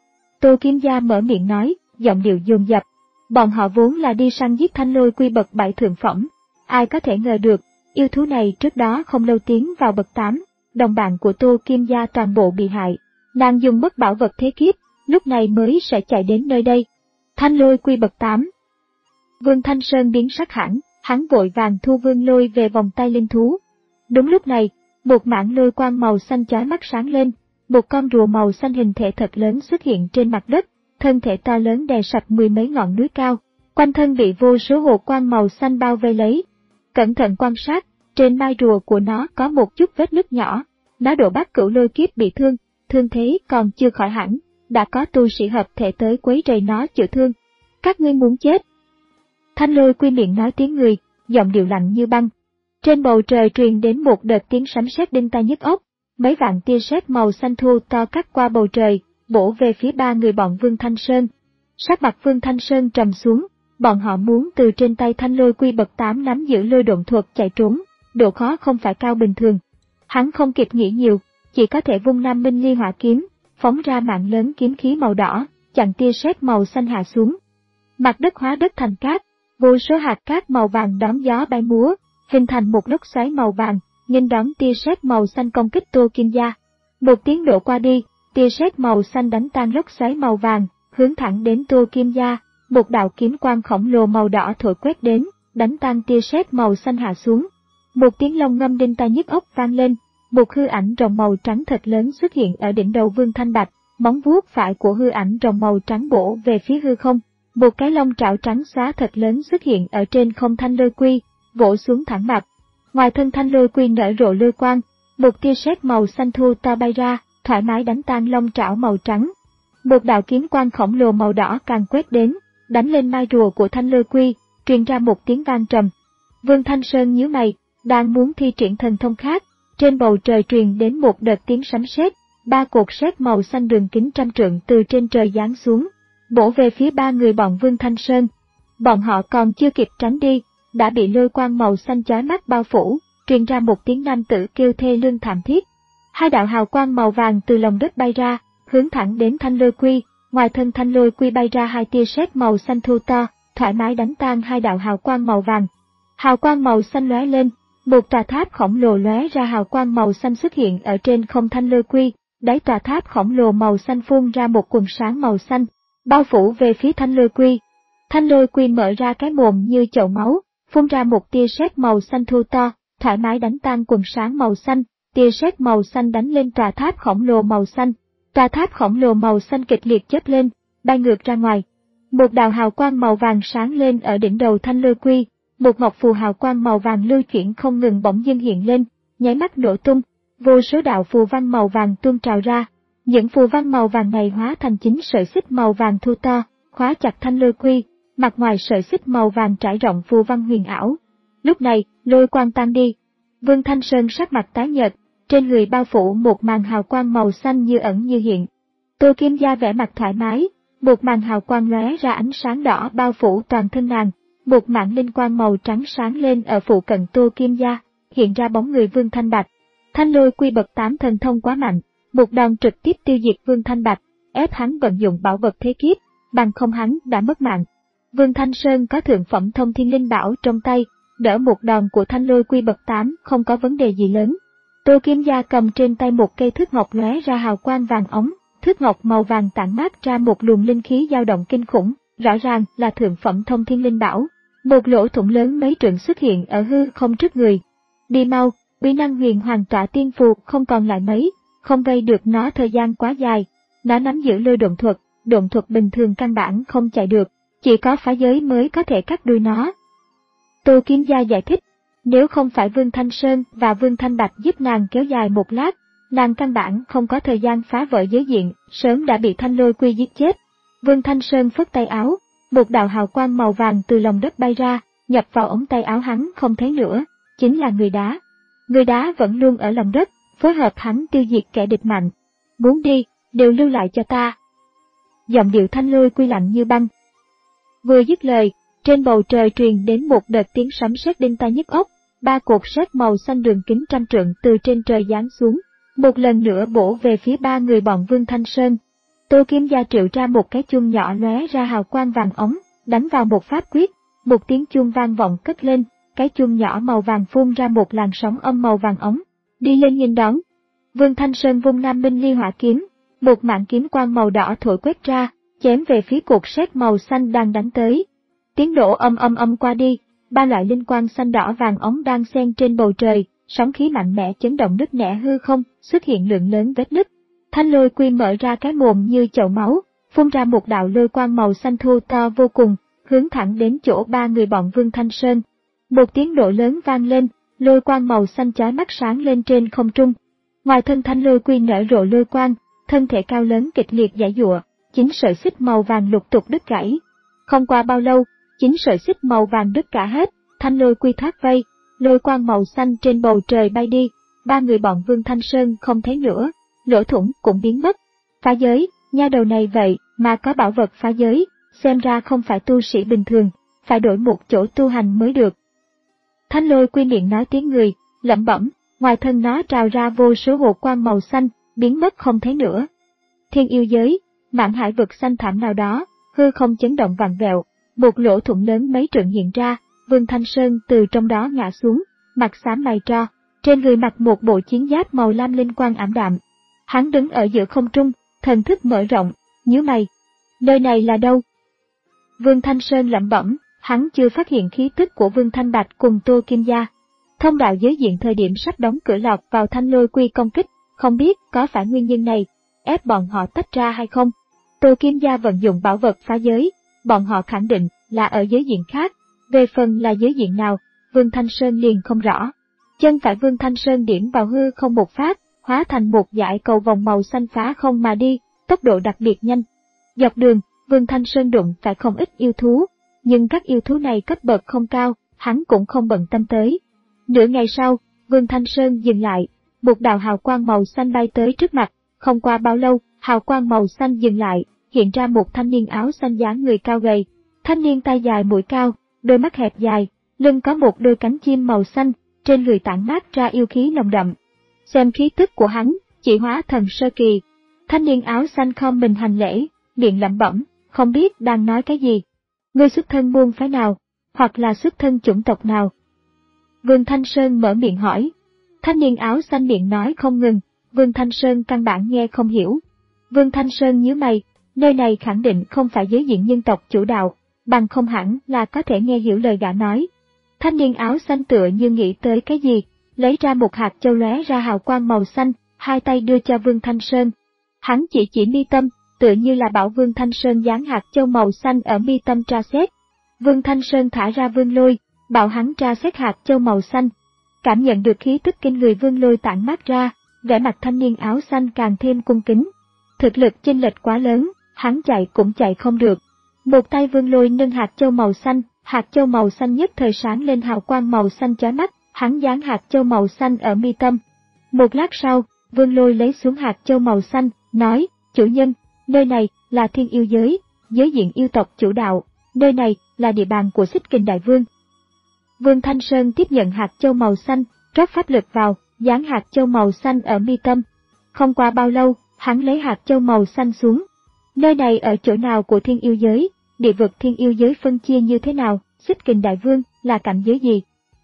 Tô Kim Gia mở miệng nói, giọng điệu dồn dập. Bọn họ vốn là đi săn giết thanh lôi quy bậc bảy thượng phẩm, ai có thể ngờ được, yêu thú này trước đó không lâu tiến vào bậc tám, đồng bạn của Tô Kim Gia toàn bộ bị hại. Nàng dùng bất bảo vật thế kiếp, lúc này mới sẽ chạy đến nơi đây. Thanh lôi quy bậc tám. Vương Thanh Sơn biến sắc hẳn, hắn vội vàng thu vương lôi về vòng tay linh thú. Đúng lúc này, một mảng lôi quang màu xanh chói mắt sáng lên, một con rùa màu xanh hình thể thật lớn xuất hiện trên mặt đất, thân thể to lớn đè sập mười mấy ngọn núi cao, quanh thân bị vô số hồ quang màu xanh bao vây lấy. Cẩn thận quan sát, trên mai rùa của nó có một chút vết nứt nhỏ, nó độ bát cửu lôi kiếp bị thương, thương thế còn chưa khỏi hẳn, đã có tu sĩ hợp thể tới quấy rầy nó chữa thương. Các ngươi muốn chết. Thanh lôi quy miệng nói tiếng người, giọng điệu lạnh như băng. Trên bầu trời truyền đến một đợt tiếng sấm sét đinh tai nhức óc, mấy vạn tia sét màu xanh thu to cắt qua bầu trời, bổ về phía ba người bọn Vương Thanh Sơn. Sắc mặt Vương Thanh Sơn trầm xuống, bọn họ muốn từ trên tay Thanh Lôi Quy bậc tám nắm giữ lôi độn thuật chạy trốn, độ khó không phải cao bình thường. Hắn không kịp nghĩ nhiều, chỉ có thể vung Nam Minh Ly Hỏa kiếm, phóng ra mạng lớn kiếm khí màu đỏ, chặn tia sét màu xanh hạ xuống. Mặt đất hóa đất thành cát, vô số hạt cát màu vàng đón gió bay múa, hình thành một lốc xoáy màu vàng, nghênh đón tia sét màu xanh công kích Tô Kim Gia. Một tiếng nổ qua đi, tia sét màu xanh đánh tan lốc xoáy màu vàng, hướng thẳng đến Tô Kim Gia. Một đạo kiếm quang khổng lồ màu đỏ thổi quét đến, đánh tan tia sét màu xanh hạ xuống. Một tiếng long ngâm đinh tai nhức óc vang lên, một hư ảnh rồng màu trắng thật lớn xuất hiện ở đỉnh đầu Vương Thanh Bạch, móng vuốt phải của hư ảnh rồng màu trắng bổ về phía hư không. Một cái lông trảo trắng xóa thật lớn xuất hiện ở trên không Thanh Lôi Quy, vỗ xuống thẳng mặt. Ngoài thân Thanh Lôi Quy nở rộ lôi quang, một tia sét màu xanh thu to bay ra, thoải mái đánh tan lông trảo màu trắng. Một đạo kiếm quang khổng lồ màu đỏ càng quét đến, đánh lên mai rùa của Thanh Lôi Quy, truyền ra một tiếng vang trầm. Vương Thanh Sơn nhíu mày, đang muốn thi triển thần thông khác, trên bầu trời truyền đến một đợt tiếng sấm sét, ba cột sét màu xanh đường kính trăm trượng từ trên trời giáng xuống, bổ về phía ba người bọn Vương Thanh Sơn. Bọn họ còn chưa kịp tránh đi, đã bị lôi quang màu xanh chói mắt bao phủ, truyền ra một tiếng nam tử kêu thê lương thảm thiết. Hai đạo hào quang màu vàng từ lòng đất bay ra, hướng thẳng đến Thanh Lôi Quy. Ngoài thân Thanh Lôi Quy bay ra hai tia sét màu xanh thu to, thoải mái đánh tan hai đạo hào quang màu vàng. Hào quang màu xanh lóe lên, một tòa tháp khổng lồ lóe ra hào quang màu xanh xuất hiện ở trên không Thanh Lôi Quy, đáy tòa tháp khổng lồ màu xanh phun ra một quần sáng màu xanh, bao phủ về phía Thanh Lôi Quy. Thanh Lôi Quy mở ra cái mồm như chậu máu, phun ra một tia sét màu xanh thu to, thoải mái đánh tan quần sáng màu xanh, tia sét màu xanh đánh lên tòa tháp khổng lồ màu xanh. Tòa tháp khổng lồ màu xanh kịch liệt chớp lên, bay ngược ra ngoài. Một đạo hào quang màu vàng sáng lên ở đỉnh đầu Thanh Lôi Quy, một ngọc phù hào quang màu vàng lưu chuyển không ngừng bỗng dưng hiện lên, nháy mắt nổ tung, vô số đạo phù văn màu vàng tuôn trào ra. Những phù văn màu vàng này hóa thành chính sợi xích màu vàng thu to, khóa chặt Thanh Lôi Quy, mặt ngoài sợi xích màu vàng trải rộng phù văn huyền ảo. Lúc này, lôi quang tan đi. Vương Thanh Sơn sắc mặt tái nhợt, trên người bao phủ một màn hào quang màu xanh như ẩn như hiện. Tô Kim Gia vẻ mặt thoải mái, một màn hào quang lóe ra ánh sáng đỏ bao phủ toàn thân nàng, một mảng linh quang màu trắng sáng lên ở phụ cận Tô Kim Gia, hiện ra bóng người Vương Thanh Bạch. Thanh Lôi Quy bậc tám thần thông quá mạnh, một đòn trực tiếp tiêu diệt Vương Thanh Bạch, ép hắn vận dụng bảo vật thế kiếp, bằng không hắn đã mất mạng. Vương Thanh Sơn có thượng phẩm thông thiên linh bảo trong tay, đỡ một đòn của Thanh Lôi Quy bậc tám không có vấn đề gì lớn. Tô Kim Gia cầm trên tay một cây thước ngọc lóe ra hào quang vàng óng, thước ngọc màu vàng tản mát ra một luồng linh khí dao động kinh khủng, rõ ràng là thượng phẩm thông thiên linh bảo. Một lỗ thủng lớn mấy trượng xuất hiện ở hư không trước người. Đi mau, uy năng huyền hoàng tỏa tiên phù không còn lại mấy, không gây được nó thời gian quá dài. Nó nắm giữ lôi độn thuật, độn thuật bình thường căn bản không chạy được, chỉ có phá giới mới có thể cắt đuôi nó. Tô Kim Gia giải thích. Nếu không phải Vương Thanh Sơn và Vương Thanh Bạch giúp nàng kéo dài một lát, nàng căn bản không có thời gian phá vỡ giới diện, sớm đã bị Thanh Lôi Quy giết chết. Vương Thanh Sơn phất tay áo, một đạo hào quang màu vàng từ lòng đất bay ra, nhập vào ống tay áo hắn không thấy nữa, chính là người đá. Người đá vẫn luôn ở lòng đất, phối hợp hắn tiêu diệt kẻ địch mạnh. Muốn đi, đều lưu lại cho ta. Giọng điệu Thanh Lôi Quy lạnh như băng. Vừa dứt lời, trên bầu trời truyền đến một đợt tiếng sấm sét đinh tai nhức óc, ba cột sét màu xanh đường kính trăm trượng từ trên trời giáng xuống, một lần nữa bổ về phía ba người bọn Vương Thanh Sơn. Tô Kim Gia triệu ra một cái chuông nhỏ lóe ra hào quang vàng ống, đánh vào một pháp quyết, một tiếng chuông vang vọng cất lên, cái chuông nhỏ màu vàng phun ra một làn sóng âm màu vàng ống, đi lên nghênh đón. Vương Thanh Sơn vung Nam Minh Ly Hỏa kiếm, một mảng kiếm quang màu đỏ thổi quét ra, chém về phía cột sét màu xanh đang đánh tới. Tiếng nổ âm âm âm qua đi, ba loại linh quang xanh đỏ vàng ống đang xen trên bầu trời, sóng khí mạnh mẽ chấn động nứt nẻ hư không, xuất hiện lượng lớn vết nứt. Thanh Lôi Quy mở ra cái mồm như chậu máu, phun ra một đạo lôi quang màu xanh thu to vô cùng, hướng thẳng đến chỗ ba người bọn Vương Thanh Sơn. Một tiếng nổ lớn vang lên, lôi quang màu xanh chói mắt sáng lên trên không trung. Ngoài thân Thanh Lôi Quy nở rộ lôi quang, thân thể cao lớn kịch liệt giãy giụa, chính sợi xích màu vàng lục tục đứt gãy. Không qua bao lâu, chính sợi xích màu vàng đứt cả hết, Thanh Lôi Quy thoát vây, lôi quang màu xanh trên bầu trời bay đi, ba người bọn Vương Thanh Sơn không thấy nữa, lỗ thủng cũng biến mất. Phá giới, nha đầu này vậy mà có bảo vật phá giới, xem ra không phải tu sĩ bình thường, phải đổi một chỗ tu hành mới được. Thanh Lôi quy miệng nói tiếng người, lẩm bẩm, ngoài thân nó trào ra vô số hồ quang màu xanh, biến mất không thấy nữa. Thiên yêu giới, mạn hải vực xanh thảm nào đó, hư không chấn động vặn vẹo, một lỗ thủng lớn mấy trượng hiện ra, Vương Thanh Sơn từ trong đó ngã xuống, mặt xám mày tro, trên người mặc một bộ chiến giáp màu lam linh quang ảm đạm. Hắn đứng ở giữa không trung, thần thức mở rộng, nhíu mày. Nơi này là đâu? Vương Thanh Sơn lẩm bẩm, hắn chưa phát hiện khí tức của Vương Thanh Bạch cùng Tô Kim Gia. Thông đạo giới diện thời điểm sắp đóng cửa lọt vào Thanh Lôi quy công kích, không biết có phải nguyên nhân này, ép bọn họ tách ra hay không. Tô Kim Gia vận dụng bảo vật phá giới, bọn họ khẳng định là ở giới diện khác, về phần là giới diện nào, Vương Thanh Sơn liền không rõ. Chân phải Vương Thanh Sơn điểm vào hư không một phát, hóa thành một dải cầu vòng màu xanh phá không mà đi, tốc độ đặc biệt nhanh. Dọc đường, Vương Thanh Sơn đụng phải không ít yêu thú, nhưng các yêu thú này cấp bậc không cao, hắn cũng không bận tâm tới. Nửa ngày sau, Vương Thanh Sơn dừng lại, một đạo hào quang màu xanh bay tới trước mặt, không qua bao lâu, hào quang màu xanh dừng lại, hiện ra một thanh niên áo xanh dáng người cao gầy. Thanh niên tay dài mũi cao, đôi mắt hẹp dài, lưng có một đôi cánh chim màu xanh, trên người tản mát ra yêu khí nồng đậm. Xem khí tức của hắn, chỉ hóa thần sơ kỳ. Thanh niên áo xanh khom mình hành lễ, miệng lẩm bẩm, không biết đang nói cái gì. Ngươi xuất thân môn phái nào, hoặc là xuất thân chủng tộc nào? Vương Thanh Sơn mở miệng hỏi. Thanh niên áo xanh miệng nói không ngừng, Vương Thanh Sơn căn bản nghe không hiểu. Vương Thanh Sơn nhíu mày, nơi này khẳng định không phải giới diện nhân tộc chủ đạo, bằng không hẳn là có thể nghe hiểu lời gã nói. Thanh niên áo xanh tựa như nghĩ tới cái gì, lấy ra một hạt châu lóe ra hào quang màu xanh, hai tay đưa cho Vương Thanh Sơn. Hắn chỉ chỉ mi tâm, tựa như là bảo Vương Thanh Sơn dán hạt châu màu xanh ở mi tâm tra xét. Vương Thanh Sơn thả ra Vương Lôi, bảo hắn tra xét hạt châu màu xanh. Cảm nhận được khí tức kinh người Vương Lôi tản mát ra, vẻ mặt thanh niên áo xanh càng thêm cung kính. Thực lực chênh lệch quá lớn, hắn chạy cũng chạy không được. Một tay Vương Lôi nâng hạt châu màu xanh, hạt châu màu xanh nhất thời sáng lên hào quang màu xanh chói mắt, hắn dán hạt châu màu xanh ở mi tâm. Một lát sau, Vương Lôi lấy xuống hạt châu màu xanh, nói, chủ nhân, nơi này là thiên yêu giới, giới diện yêu tộc chủ đạo, nơi này là địa bàn của Xích Kình Đại Vương. Vương Thanh Sơn tiếp nhận hạt châu màu xanh, rót pháp lực vào, dán hạt châu màu xanh ở mi tâm. Không qua bao lâu, hắn lấy hạt châu màu xanh xuống. Nơi này ở chỗ nào của thiên yêu giới, địa vực thiên yêu giới phân chia như thế nào, Xích Kình Đại Vương là cảnh giới gì?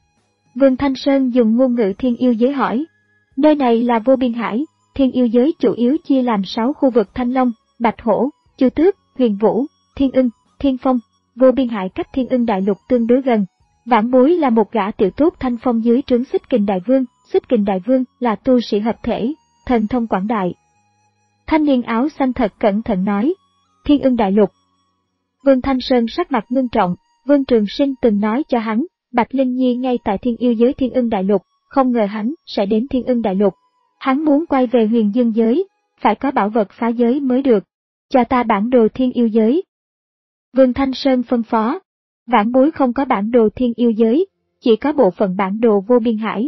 Vương Thanh Sơn dùng ngôn ngữ thiên yêu giới hỏi. Nơi này là vô biên hải, thiên yêu giới chủ yếu chia làm sáu khu vực Thanh Long, Bạch Hổ, Chu Tước, Huyền Vũ, Thiên Ưng, Thiên Phong. Vô biên hải cách Thiên Ưng Đại Lục tương đối gần. Vãn Bối là một gã tiểu tốt Thanh Phong dưới trướng Xích Kình Đại Vương, Xích Kình Đại Vương là tu sĩ hợp thể, thần thông quảng đại. Thanh niên áo xanh thật cẩn thận nói, Thiên Ưng Đại Lục. Vương Thanh Sơn sắc mặt ngưng trọng, Vương Trường Sinh từng nói cho hắn, Bạch Linh Nhi ngay tại thiên yêu giới Thiên Ưng Đại Lục, không ngờ hắn sẽ đến Thiên Ưng Đại Lục. Hắn muốn quay về Huyền Dương giới, phải có bảo vật phá giới mới được. Cho ta bản đồ thiên yêu giới. Vương Thanh Sơn phân phó. Vãn Bối không có bản đồ thiên yêu giới, chỉ có bộ phận bản đồ vô biên hải.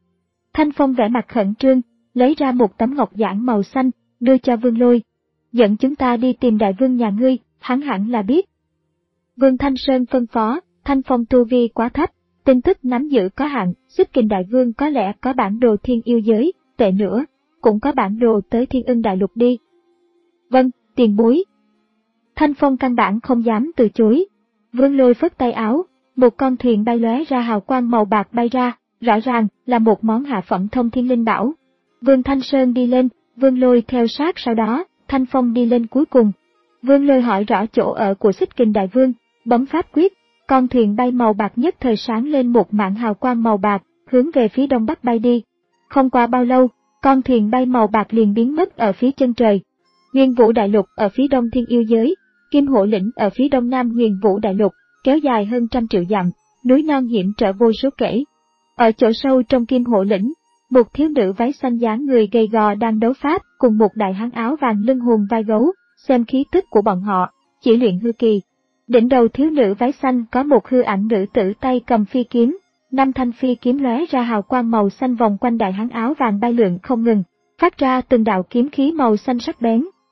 Thanh Phong vẻ mặt khẩn trương, lấy ra một tấm ngọc giản màu xanh, đưa cho Vương Lôi. Dẫn chúng ta đi tìm đại vương nhà ngươi, hắn hẳn là biết. Vương Thanh Sơn phân phó, Thanh Phong tu vi quá thấp, tin tức nắm giữ có hạn, Xích Kình Đại Vương có lẽ có bản đồ thiên yêu giới, tệ nữa, cũng có bản đồ tới Thiên Ưng Đại Lục đi. Vâng, tiền bối. Thanh Phong căn bản không dám từ chối. Vương Lôi phất tay áo, một con thuyền bay lóe ra hào quang màu bạc bay ra, rõ ràng là một món hạ phẩm thông thiên linh bảo. Vương Thanh Sơn đi lên, Vương Lôi theo sát sau đó, Thanh Phong đi lên cuối cùng. Vương Lôi hỏi rõ chỗ ở của Xích Kình Đại Vương, bấm pháp quyết, con thuyền bay màu bạc nhất thời sáng lên một mảng hào quang màu bạc, hướng về phía đông bắc bay đi. Không qua bao lâu, con thuyền bay màu bạc liền biến mất ở phía chân trời. Huyền Vũ Đại Lục ở phía đông thiên yêu giới, Kim Hổ Lĩnh ở phía đông nam Huyền Vũ Đại Lục, kéo dài hơn trăm triệu dặm, núi non hiểm trở vô số kể. Ở chỗ sâu trong Kim Hổ Lĩnh, một thiếu nữ váy xanh dáng người gầy gò đang đấu pháp cùng một đại hán áo vàng lưng hùm vai gấu, xem khí tức của bọn họ, chỉ luyện hư kỳ. Đỉnh đầu thiếu nữ váy xanh có một hư ảnh nữ tử tay cầm phi kiếm, năm thanh phi kiếm lóe ra hào quang màu xanh vòng quanh đại hán áo vàng bay lượn không ngừng, phát ra từng đạo kiếm khí màu xanh sắc bén,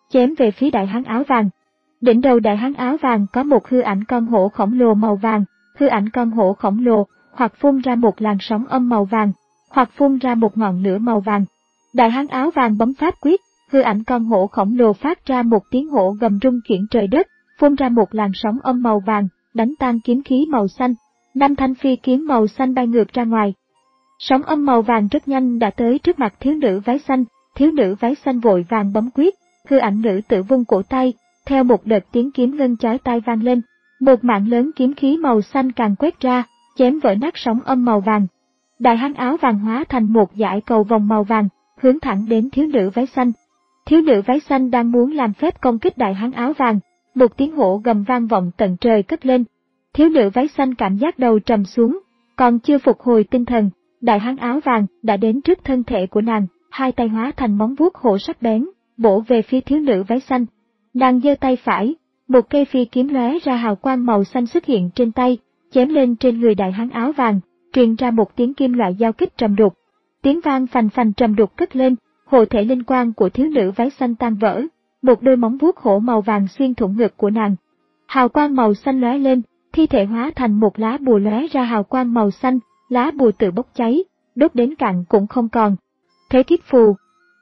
chém về phía đại hán áo vàng. Đỉnh đầu đại hán áo vàng có một hư ảnh con hổ khổng lồ màu vàng, hư ảnh con hổ khổng lồ, hoặc phun ra một làn sóng âm màu vàng, hoặc phun ra một ngọn lửa màu vàng. Đại hán áo vàng bấm pháp quyết, hư ảnh con hổ khổng lồ phát ra một tiếng hổ gầm rung chuyển trời đất, phun ra một làn sóng âm màu vàng, đánh tan kiếm khí màu xanh. Năm thanh phi kiếm màu xanh bay ngược ra ngoài. Sóng âm màu vàng rất nhanh đã tới trước mặt thiếu nữ váy xanh, thiếu nữ váy xanh vội vàng bấm quyết, hư ảnh nữ tử vung cổ tay, theo một đợt tiếng kiếm ngân chói tai vang lên, một mạng lớn kiếm khí màu xanh càng quét ra, chém vỡ nát sóng âm màu vàng. Đại hán áo vàng hóa thành một dải cầu vòng màu vàng, hướng thẳng đến thiếu nữ váy xanh. Thiếu nữ váy xanh đang muốn làm phép công kích đại hán áo vàng, một tiếng hổ gầm vang vọng tận trời cất lên. Thiếu nữ váy xanh cảm giác đầu trầm xuống, còn chưa phục hồi tinh thần, đại hán áo vàng đã đến trước thân thể của nàng, hai tay hóa thành móng vuốt hổ sắc bén, bổ về phía thiếu nữ váy xanh. Nàng giơ tay phải, một cây phi kiếm lóe ra hào quang màu xanh xuất hiện trên tay, chém lên trên người đại hán áo vàng, truyền ra một tiếng kim loại giao kích trầm đục. Tiếng vang phành phành trầm đục cất lên, hộ thể linh quang của thiếu nữ váy xanh tan vỡ, một đôi móng vuốt hổ màu vàng xuyên thủng ngực của nàng. Hào quang màu xanh lóe lên, thi thể hóa thành một lá bùa lóe ra hào quang màu xanh, lá bùa tự bốc cháy, đốt đến cạn cũng không còn. Thế kiếp phù.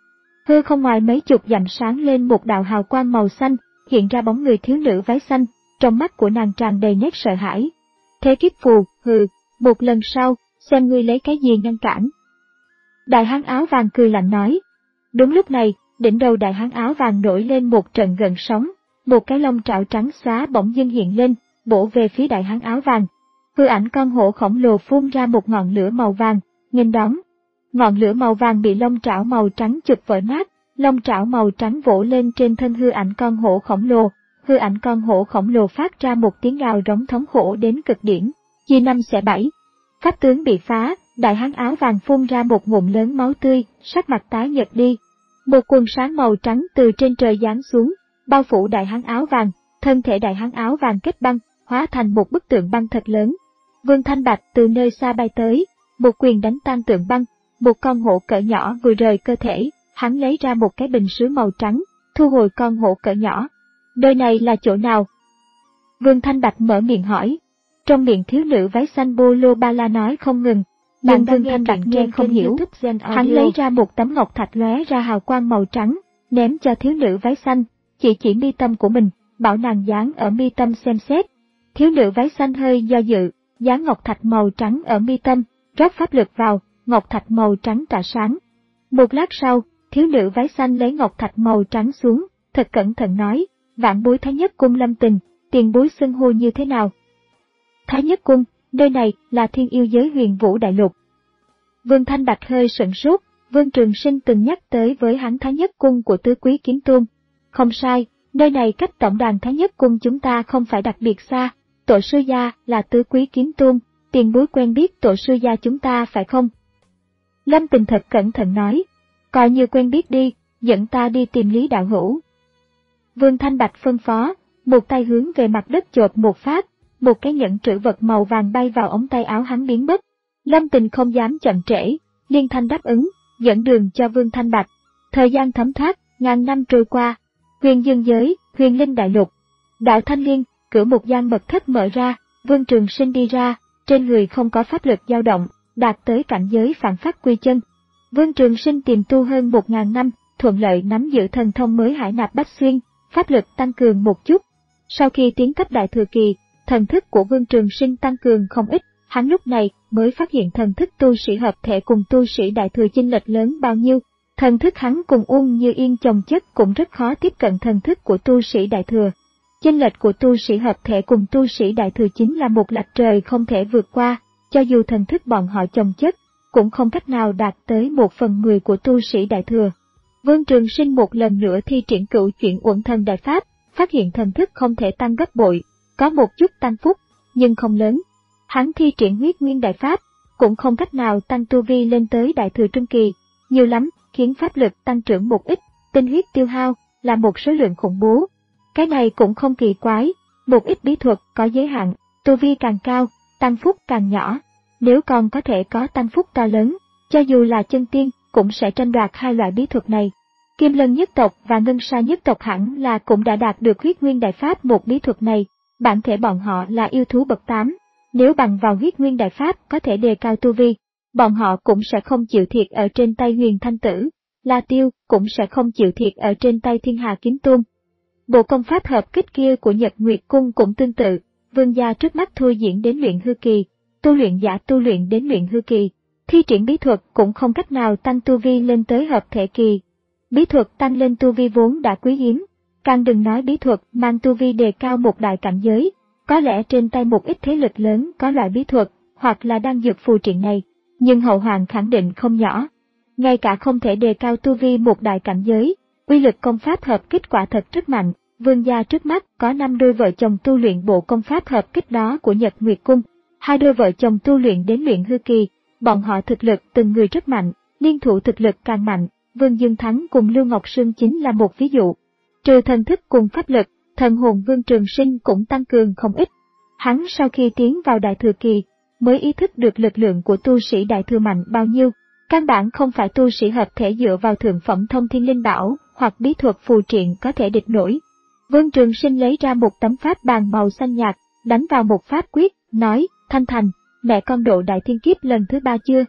Hư không ngoài mấy chục dặm sáng lên một đạo hào quang màu xanh, hiện ra bóng người thiếu nữ váy xanh, trong mắt của nàng tràn đầy nét sợ hãi. Thế kiếp phù, hừ, một lần sau, xem ngươi lấy cái gì ngăn cản. Đại hán áo vàng cười lạnh nói. Đúng lúc này, đỉnh đầu đại hán áo vàng nổi lên một trận gợn sóng, một cái lông trảo trắng xóa bỗng dưng hiện lên, bổ về phía đại hán áo vàng. Hư ảnh con hổ khổng lồ phun ra một ngọn lửa màu vàng, nghênh đón. Ngọn lửa màu vàng bị lông trảo màu trắng chụp vỡ nát, lông trảo màu trắng vỗ lên trên thân hư ảnh con hổ khổng lồ. Hư ảnh con hổ khổng lồ phát ra một tiếng gào rống thống khổ đến cực điểm, chia năm xẻ bảy. Pháp tướng bị phá, đại hán áo vàng phun ra một ngụm lớn máu tươi, sắc mặt tái nhợt đi. Một quần sáng màu trắng từ trên trời giáng xuống, bao phủ đại hán áo vàng, thân thể đại hán áo vàng kết băng, hóa thành một bức tượng băng thật lớn. Vương Thanh Bạch từ nơi xa bay tới, một quyền đánh tan tượng băng, một con hổ cỡ nhỏ vừa rời cơ thể, hắn lấy ra một cái bình sứ màu trắng, thu hồi con hổ cỡ nhỏ. Nơi này là chỗ nào? Vương Thanh Bạch mở miệng hỏi. Trong miệng thiếu nữ váy xanh bô lô ba la nói không ngừng, nhưng Vương Thanh Bạch nghe không hiểu. Hắn lấy ra một tấm ngọc thạch lóe ra hào quang màu trắng, ném cho thiếu nữ váy xanh, chỉ chỉ mi tâm của mình, bảo nàng dán ở mi tâm xem xét. Thiếu nữ váy xanh hơi do dự, dán ngọc thạch màu trắng ở mi tâm, rót pháp lực vào, ngọc thạch màu trắng tỏa sáng. Một lát sau, thiếu nữ váy xanh lấy ngọc thạch màu trắng xuống, thật cẩn thận nói, vạn bối Thái Nhất Cung Lâm Tình, tiền bối xưng hô như thế nào? Thái Nhất Cung, nơi này là thiên yêu giới Huyền Vũ Đại Lục. Vương Thanh Bạch hơi sửng sốt, Vương Trường Sinh từng nhắc tới với hắn Thái Nhất Cung của Tứ Quý Kiếm Tôn. Không sai, nơi này cách tổng đàn Thái Nhất Cung chúng ta không phải đặc biệt xa, tổ sư gia là Tứ Quý Kiếm Tôn, tiền bối quen biết tổ sư gia chúng ta phải không? Lâm Tình thật cẩn thận nói, coi như quen biết đi, dẫn ta đi tìm Lý đạo hữu. Vương Thanh Bạch phân phó, một tay hướng về mặt đất chộp một phát, một cái nhẫn trữ vật màu vàng bay vào ống tay áo hắn biến mất. Lâm Tình không dám chậm trễ, liên thanh đáp ứng, dẫn đường cho Vương Thanh Bạch. Thời gian thấm thoát, ngàn năm trôi qua, Huyền Dương giới, Huyền Linh Đại Lục. Đạo Thanh Liên, cửa một gian mật thất mở ra, Vương Trường Sinh đi ra, trên người không có pháp lực dao động, đạt tới cảnh giới phản phát quy chân. Vương Trường Sinh tiềm tu hơn một ngàn năm, thuận lợi nắm giữ thần thông mới Hải Nạp Bách Xuyên, pháp lực tăng cường một chút. Sau khi tiến cấp đại thừa kỳ, thần thức của Vương Trường Sinh tăng cường không ít, hắn lúc này mới phát hiện thần thức tu sĩ hợp thể cùng tu sĩ đại thừa chênh lệch lớn bao nhiêu. Thần thức hắn cùng Uông Như Yên chồng chất cũng rất khó tiếp cận thần thức của tu sĩ đại thừa. Chênh lệch của tu sĩ hợp thể cùng tu sĩ đại thừa chính là một lạch trời không thể vượt qua, cho dù thần thức bọn họ chồng chất, cũng không cách nào đạt tới một phần mười của tu sĩ đại thừa. Vương Trường Sinh một lần nữa thi triển cửu chuyển uẩn thần đại pháp, phát hiện thần thức không thể tăng gấp bội, có một chút tăng phúc, nhưng không lớn. Hắn thi triển huyết nguyên đại pháp, cũng không cách nào tăng tu vi lên tới đại thừa trung kỳ, nhiều lắm, khiến pháp lực tăng trưởng một ít, tinh huyết tiêu hao, là một số lượng khủng bố. Cái này cũng không kỳ quái, một ít bí thuật có giới hạn, tu vi càng cao, tăng phúc càng nhỏ. Nếu còn có thể có tăng phúc to lớn, cho dù là chân tiên, cũng sẽ tranh đoạt hai loại bí thuật này. Kim Lân nhất tộc và Ngân Sa nhất tộc hẳn là cũng đã đạt được huyết nguyên đại pháp một bí thuật này, bản thể bọn họ là yêu thú bậc tám, nếu bằng vào huyết nguyên đại pháp có thể đề cao tu vi, bọn họ cũng sẽ không chịu thiệt ở trên tay Huyền Thanh Tử, La Tiêu cũng sẽ không chịu thiệt ở trên tay Thiên Hà Kiếm Tôn. Bộ công pháp hợp kích kia của Nhật Nguyệt Cung cũng tương tự, vương gia trước mắt thôi diễn đến luyện hư kỳ, tu luyện giả tu luyện đến luyện hư kỳ, thi triển bí thuật cũng không cách nào tăng tu vi lên tới hợp thể kỳ. Bí thuật tăng lên tu vi vốn đã quý hiếm, càng đừng nói bí thuật mang tu vi đề cao một đại cảnh giới, có lẽ trên tay một ít thế lực lớn có loại bí thuật, hoặc là đang dược phù triện này, nhưng hậu hoàng khẳng định không nhỏ. Ngay cả không thể đề cao tu vi một đại cảnh giới, uy lực công pháp hợp kích quả thật rất mạnh, vương gia trước mắt có năm đôi vợ chồng tu luyện bộ công pháp hợp kích đó của Nhật Nguyệt Cung, hai đôi vợ chồng tu luyện đến luyện hư kỳ, bọn họ thực lực từng người rất mạnh, liên thủ thực lực càng mạnh, Vương Dương Thắng cùng Lưu Ngọc Sương chính là một ví dụ. Trừ thần thức cùng pháp lực, thần hồn Vương Trường Sinh cũng tăng cường không ít. Hắn sau khi tiến vào đại thừa kỳ, mới ý thức được lực lượng của tu sĩ đại thừa mạnh bao nhiêu, căn bản không phải tu sĩ hợp thể dựa vào thượng phẩm thông thiên linh bảo hoặc bí thuật phù triện có thể địch nổi. Vương Trường Sinh lấy ra một tấm pháp bàn màu xanh nhạt, đánh vào một pháp quyết, nói, Thanh Thành, mẹ con độ đại thiên kiếp lần thứ ba chưa?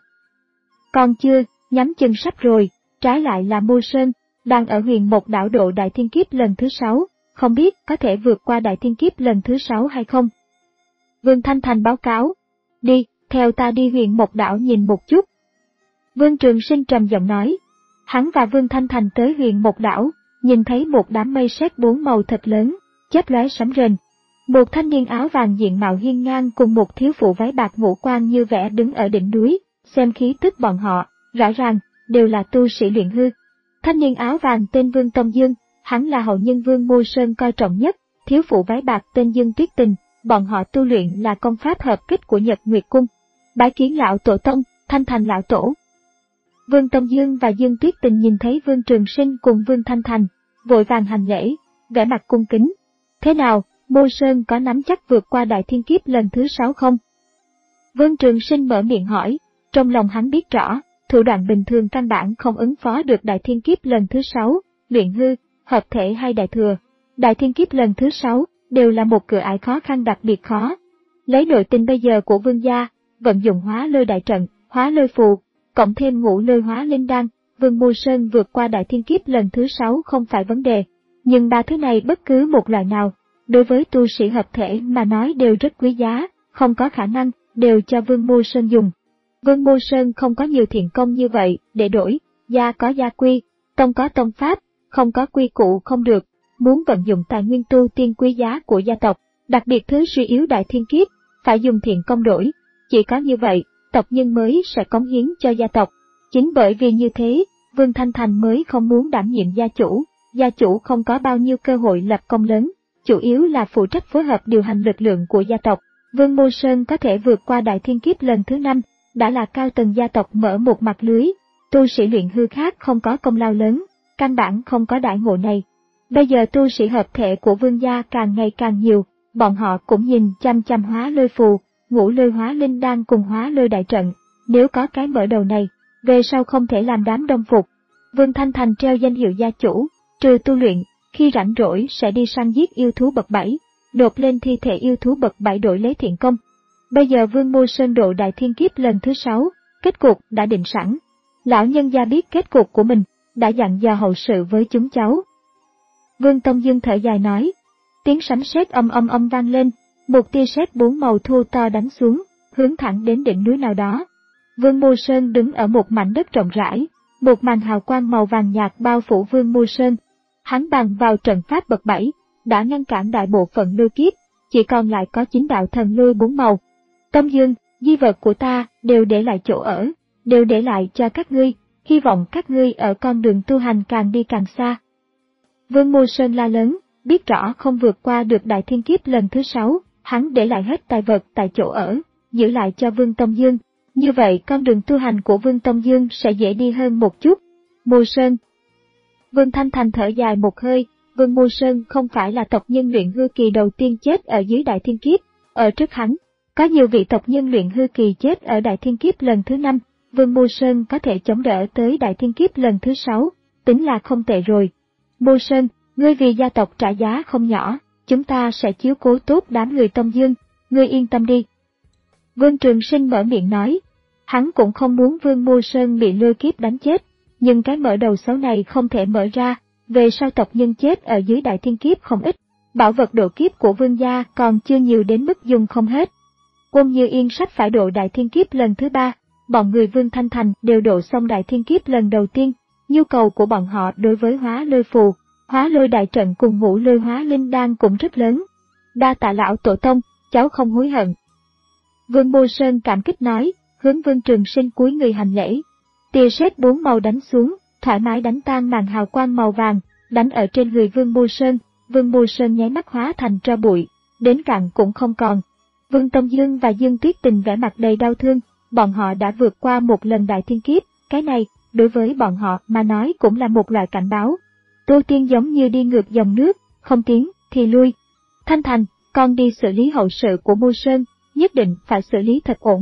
Còn chưa, nhắm chân sắp rồi, trái lại là Mô Sơn, đang ở huyền một đảo độ đại thiên kiếp lần thứ sáu, không biết có thể vượt qua đại thiên kiếp lần thứ sáu hay không? Vương Thanh Thành báo cáo, đi, theo ta đi huyền một đảo nhìn một chút. Vương Trường Sinh trầm giọng nói, hắn và Vương Thanh Thành tới huyền một đảo, nhìn thấy một đám mây sét bốn màu thật lớn, chớp lóe sấm rền. Một thanh niên áo vàng diện mạo hiên ngang cùng một thiếu phụ váy bạc ngũ quan như vẽ đứng ở đỉnh núi, xem khí tức bọn họ, rõ ràng, đều là tu sĩ luyện hư. Thanh niên áo vàng tên Vương Tông Dương, hắn là hậu nhân Vương Mô Sơn coi trọng nhất, thiếu phụ váy bạc tên Dương Tuyết Tình, bọn họ tu luyện là công pháp hợp kích của Nhật Nguyệt Cung. Bái kiến lão tổ tông, Thanh Thành lão tổ. Vương Tông Dương và Dương Tuyết Tình nhìn thấy Vương Trường Sinh cùng Vương Thanh Thành, vội vàng hành lễ, vẻ mặt cung kính. Thế nào, Mô Sơn có nắm chắc vượt qua đại thiên kiếp lần thứ sáu không? Vương Trường Sinh mở miệng hỏi, trong lòng hắn biết rõ, thủ đoạn bình thường căn bản không ứng phó được đại thiên kiếp lần thứ sáu, luyện hư, hợp thể hay đại thừa. Đại thiên kiếp lần thứ sáu đều là một cửa ải khó khăn đặc biệt khó. Lấy nội tình bây giờ của vương gia, vận dụng hóa lôi đại trận, hóa lôi phù, cộng thêm ngũ lôi hóa linh đan, Vương Mô Sơn vượt qua đại thiên kiếp lần thứ sáu không phải vấn đề. Nhưng ba thứ này bất cứ một loại nào, đối với tu sĩ hợp thể mà nói đều rất quý giá, không có khả năng, đều cho Vương Mô Sơn dùng. Vương Mô Sơn không có nhiều thiện công như vậy, để đổi, gia có gia quy, tông có tông pháp, không có quy củ không được, muốn vận dụng tài nguyên tu tiên quý giá của gia tộc, đặc biệt thứ suy yếu đại thiên kiếp, phải dùng thiện công đổi, chỉ có như vậy, tộc nhân mới sẽ cống hiến cho gia tộc. Chính bởi vì như thế, Vương Thanh Thành mới không muốn đảm nhiệm gia chủ, gia chủ không có bao nhiêu cơ hội lập công lớn, chủ yếu là phụ trách phối hợp điều hành lực lượng của gia tộc. Vương Mô Sơn có thể vượt qua đại thiên kiếp lần thứ năm, đã là cao tầng gia tộc mở một mặt lưới, tu sĩ luyện hư khác không có công lao lớn, căn bản không có đại ngộ này. Bây giờ tu sĩ hợp thể của vương gia càng ngày càng nhiều, bọn họ cũng nhìn chăm chăm hóa lôi phù, ngũ lôi hóa linh đan cùng hóa lôi đại trận, nếu có cái mở đầu này, về sau không thể làm đám đông phục. Vương Thanh Thành treo danh hiệu gia chủ, trừ tu luyện, khi rảnh rỗi sẽ đi săn giết yêu thú bậc bảy, đột lên thi thể yêu thú bậc bảy đổi lấy thiện công. Bây giờ Vương Mô Sơn độ đại thiên kiếp lần thứ sáu, kết cục đã định sẵn. Lão nhân gia biết kết cục của mình, đã dặn dò hậu sự với chúng cháu. Vương Tông Dương thở dài nói, tiếng sấm sét âm âm âm vang lên, một tia sét bốn màu thô to đánh xuống, hướng thẳng đến đỉnh núi nào đó. Vương Mô Sơn đứng ở một mảnh đất rộng rãi, một màn hào quang màu vàng nhạt bao phủ Vương Mô Sơn. Hắn bằng vào trận pháp bậc bảy, đã ngăn cản đại bộ phận lôi kiếp, chỉ còn lại có chín đạo thần lôi bốn màu. Tông Dương, di vật của ta đều để lại chỗ ở, đều để lại cho các ngươi, hy vọng các ngươi ở con đường tu hành càng đi càng xa. Vương Mô Sơn la lớn, biết rõ không vượt qua được đại thiên kiếp lần thứ sáu, hắn để lại hết tài vật tại chỗ ở, giữ lại cho Vương Tông Dương. Như vậy con đường tu hành của Vương Tông Dương sẽ dễ đi hơn một chút. Mô Sơn. Vương Thanh Thành thở dài một hơi, Vương Mô Sơn không phải là tộc nhân luyện hư kỳ đầu tiên chết ở dưới đại thiên kiếp, ở trước hắn, có nhiều vị tộc nhân luyện hư kỳ chết ở đại thiên kiếp lần thứ năm, Vương Mô Sơn có thể chống đỡ tới đại thiên kiếp lần thứ sáu, tính là không tệ rồi. Mô Sơn, ngươi vì gia tộc trả giá không nhỏ, chúng ta sẽ chiếu cố tốt đám người Tông Dương, ngươi yên tâm đi. Vương Trường Sinh mở miệng nói, hắn cũng không muốn Vương Mô Sơn bị lôi kiếp đánh chết, nhưng cái mở đầu xấu này không thể mở ra, về sau tộc nhân chết ở dưới đại thiên kiếp không ít, bảo vật độ kiếp của vương gia còn chưa nhiều đến mức dùng không hết. Quân Như Yên sắp phải độ đại thiên kiếp lần thứ ba, bọn người Vương Thanh Thành đều độ xong đại thiên kiếp lần đầu tiên, nhu cầu của bọn họ đối với hóa lôi phù, hóa lôi đại trận cùng ngũ lôi hóa linh đan cũng rất lớn. Đa tạ lão tổ tông, cháu không hối hận. Vương Mô Sơn cảm kích nói, hướng Vương Trường Sinh cúi người hành lễ. Tia sét bốn màu đánh xuống, thoải mái đánh tan màn hào quang màu vàng, đánh ở trên người Vương Mô Sơn. Vương Mô Sơn nháy mắt hóa thành tro bụi, đến cạn cũng không còn. Vương Tông Dương và Dương Tuyết Tình vẻ mặt đầy đau thương, bọn họ đã vượt qua một lần đại thiên kiếp, cái này, đối với bọn họ mà nói cũng là một loại cảnh báo. Tu tiên giống như đi ngược dòng nước, không tiến thì lui. Thanh Thành, con đi xử lý hậu sự của Mô Sơn, nhất định phải xử lý thật ổn.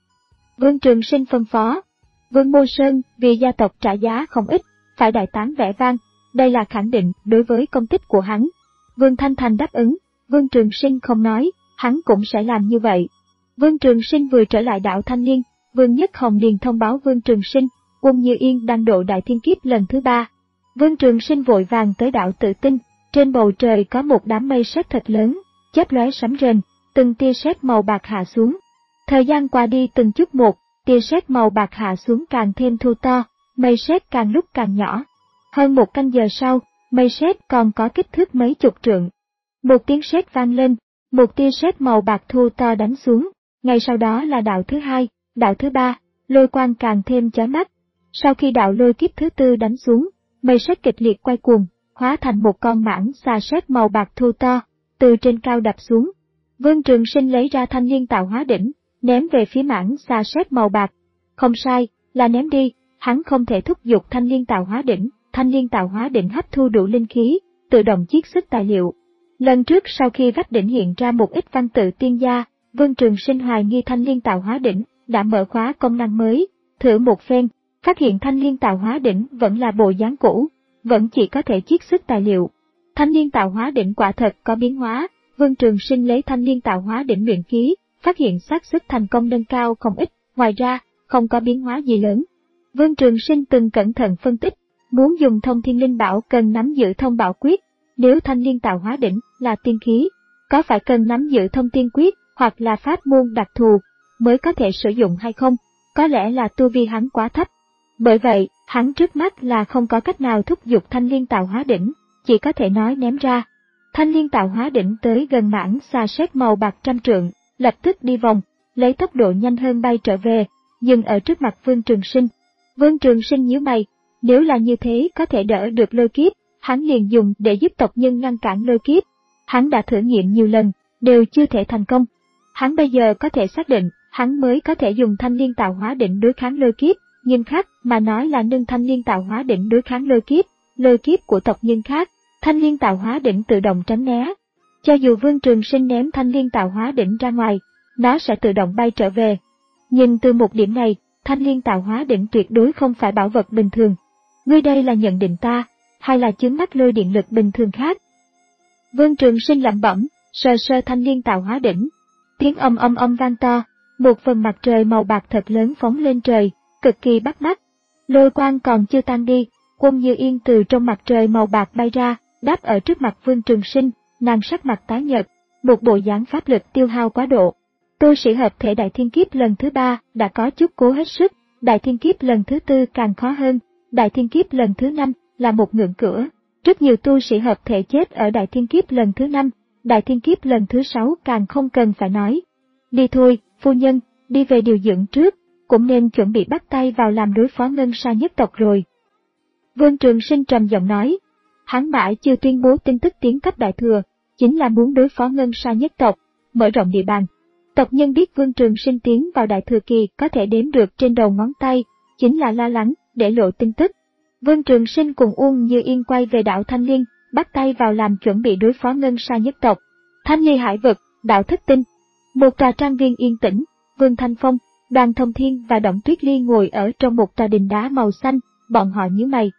Vương Trường Sinh phân phó. Vương Mô Sơn vì gia tộc trả giá không ít, phải đại tán vẻ vang, đây là khẳng định đối với công tích của hắn. Vương Thanh Thành đáp ứng, Vương Trường Sinh không nói, hắn cũng sẽ làm như vậy. Vương Trường Sinh vừa trở lại đảo Thanh Liên, Vương Nhất Hồng liền thông báo Vương Trường Sinh, Quân Như Yên đang độ đại thiên kiếp lần thứ ba. Vương Trường Sinh vội vàng tới đảo Tự Tinh, trên bầu trời có một đám mây sét thật lớn, chớp lóe sấm rền, từng tia sét màu bạc hạ xuống. Thời gian qua đi từng chút một, tia sét màu bạc hạ xuống càng thêm thu to, mây sét càng lúc càng nhỏ. Hơn một canh giờ sau, mây sét còn có kích thước mấy chục trượng. Một tiếng sét vang lên, một tia sét màu bạc thu to đánh xuống, ngay sau đó là đạo thứ hai, đạo thứ ba, lôi quang càng thêm chói mắt. Sau khi đạo lôi kiếp thứ tư đánh xuống, mây sét kịch liệt quay cuồng, hóa thành một con mãng xà sét màu bạc thu to, từ trên cao đập xuống. Vương Trường Sinh lấy ra thanh liên tạo hóa đỉnh, ném về phía mãng xà sét màu bạc. Không sai, là ném đi, hắn không thể thúc giục thanh liên tạo hóa đỉnh, thanh liên tạo hóa đỉnh hấp thu đủ linh khí, tự động chiết xuất tài liệu. Lần trước sau khi vách đỉnh hiện ra một ít văn tự tiên gia, Vương Trường Sinh hoài nghi thanh liên tạo hóa đỉnh đã mở khóa công năng mới, thử một phen, phát hiện thanh liên tạo hóa đỉnh vẫn là bộ dáng cũ, vẫn chỉ có thể chiết xuất tài liệu. Thanh liên tạo hóa đỉnh quả thật có biến hóa, Vương Trường Sinh lấy thanh liên tạo hóa đỉnh luyện khí, phát hiện xác suất thành công nâng cao không ít, ngoài ra, không có biến hóa gì lớn. Vương Trường Sinh từng cẩn thận phân tích, muốn dùng thông thiên linh bảo cần nắm giữ thông bảo quyết, nếu thanh liên tạo hóa đỉnh là tiên khí, có phải cần nắm giữ thông tiên quyết hoặc là pháp môn đặc thù mới có thể sử dụng hay không? Có lẽ là tu vi hắn quá thấp. Bởi vậy, hắn trước mắt là không có cách nào thúc giục thanh liên tạo hóa đỉnh, chỉ có thể nói ném ra. Thanh liên tạo hóa đỉnh tới gần mãng xà sét màu bạc trăm trượng, lập tức đi vòng, lấy tốc độ nhanh hơn bay trở về, dừng ở trước mặt Vương Trường Sinh. Vương Trường Sinh nhíu mày, nếu là như thế có thể đỡ được lôi kiếp, hắn liền dùng để giúp tộc nhân ngăn cản lôi kiếp. Hắn đã thử nghiệm nhiều lần, đều chưa thể thành công. Hắn bây giờ có thể xác định, hắn mới có thể dùng thanh liên tạo hóa đỉnh đối kháng lôi kiếp, nghiêm khắc mà nói là nâng thanh liên tạo hóa đỉnh đối kháng lôi kiếp, lôi kiếp của tộc nhân khác, thanh liên tạo hóa đỉnh tự động tránh né. Cho dù Vương Trường Sinh ném thanh liên tạo hóa đỉnh ra ngoài, nó sẽ tự động bay trở về. Nhìn từ một điểm này, thanh liên tạo hóa đỉnh tuyệt đối không phải bảo vật bình thường. Ngươi đây là nhận định ta, hay là chứng mắt lôi điện lực bình thường khác? Vương Trường Sinh lẩm bẩm, sờ sờ thanh liên tạo hóa đỉnh. Tiếng âm âm âm vang to, một phần mặt trời màu bạc thật lớn phóng lên trời, cực kỳ bắt mắt. Lôi quang còn chưa tan đi, Quân Như Yên từ trong mặt trời màu bạc bay ra, đáp ở trước mặt Vương Trường Sinh, nàng sắc mặt tái nhợt, một bộ dáng pháp lực tiêu hao quá độ. Tu sĩ hợp thể đại thiên kiếp lần thứ ba đã có chút cố hết sức, đại thiên kiếp lần thứ tư càng khó hơn, đại thiên kiếp lần thứ năm là một ngưỡng cửa. Rất nhiều tu sĩ hợp thể chết ở đại thiên kiếp lần thứ năm, đại thiên kiếp lần thứ sáu càng không cần phải nói. Đi thôi, phu nhân, đi về điều dưỡng trước, cũng nên chuẩn bị bắt tay vào làm đối phó Ngân Sa nhất tộc rồi. Vương Trường Sinh trầm giọng nói, hắn mãi chưa tuyên bố tin tức tiến cấp đại thừa, chính là muốn đối phó Ngân Sa nhất tộc, mở rộng địa bàn. Tộc nhân biết Vương Trường Sinh tiến vào đại thừa kỳ có thể đếm được trên đầu ngón tay, chính là lo lắng, để lộ tin tức. Vương Trường Sinh cùng Uông Như Yên quay về đảo Thanh Liên, bắt tay vào làm chuẩn bị đối phó Ngân Sa nhất tộc. Thanh Ly Hải Vực, đảo Thất Tinh. Một tòa trang viên yên tĩnh, Vương Thanh Phong, Đoàn Thông Thiên và Động Tuyết Ly ngồi ở trong một tòa đình đá màu xanh, bọn họ nhíu mày.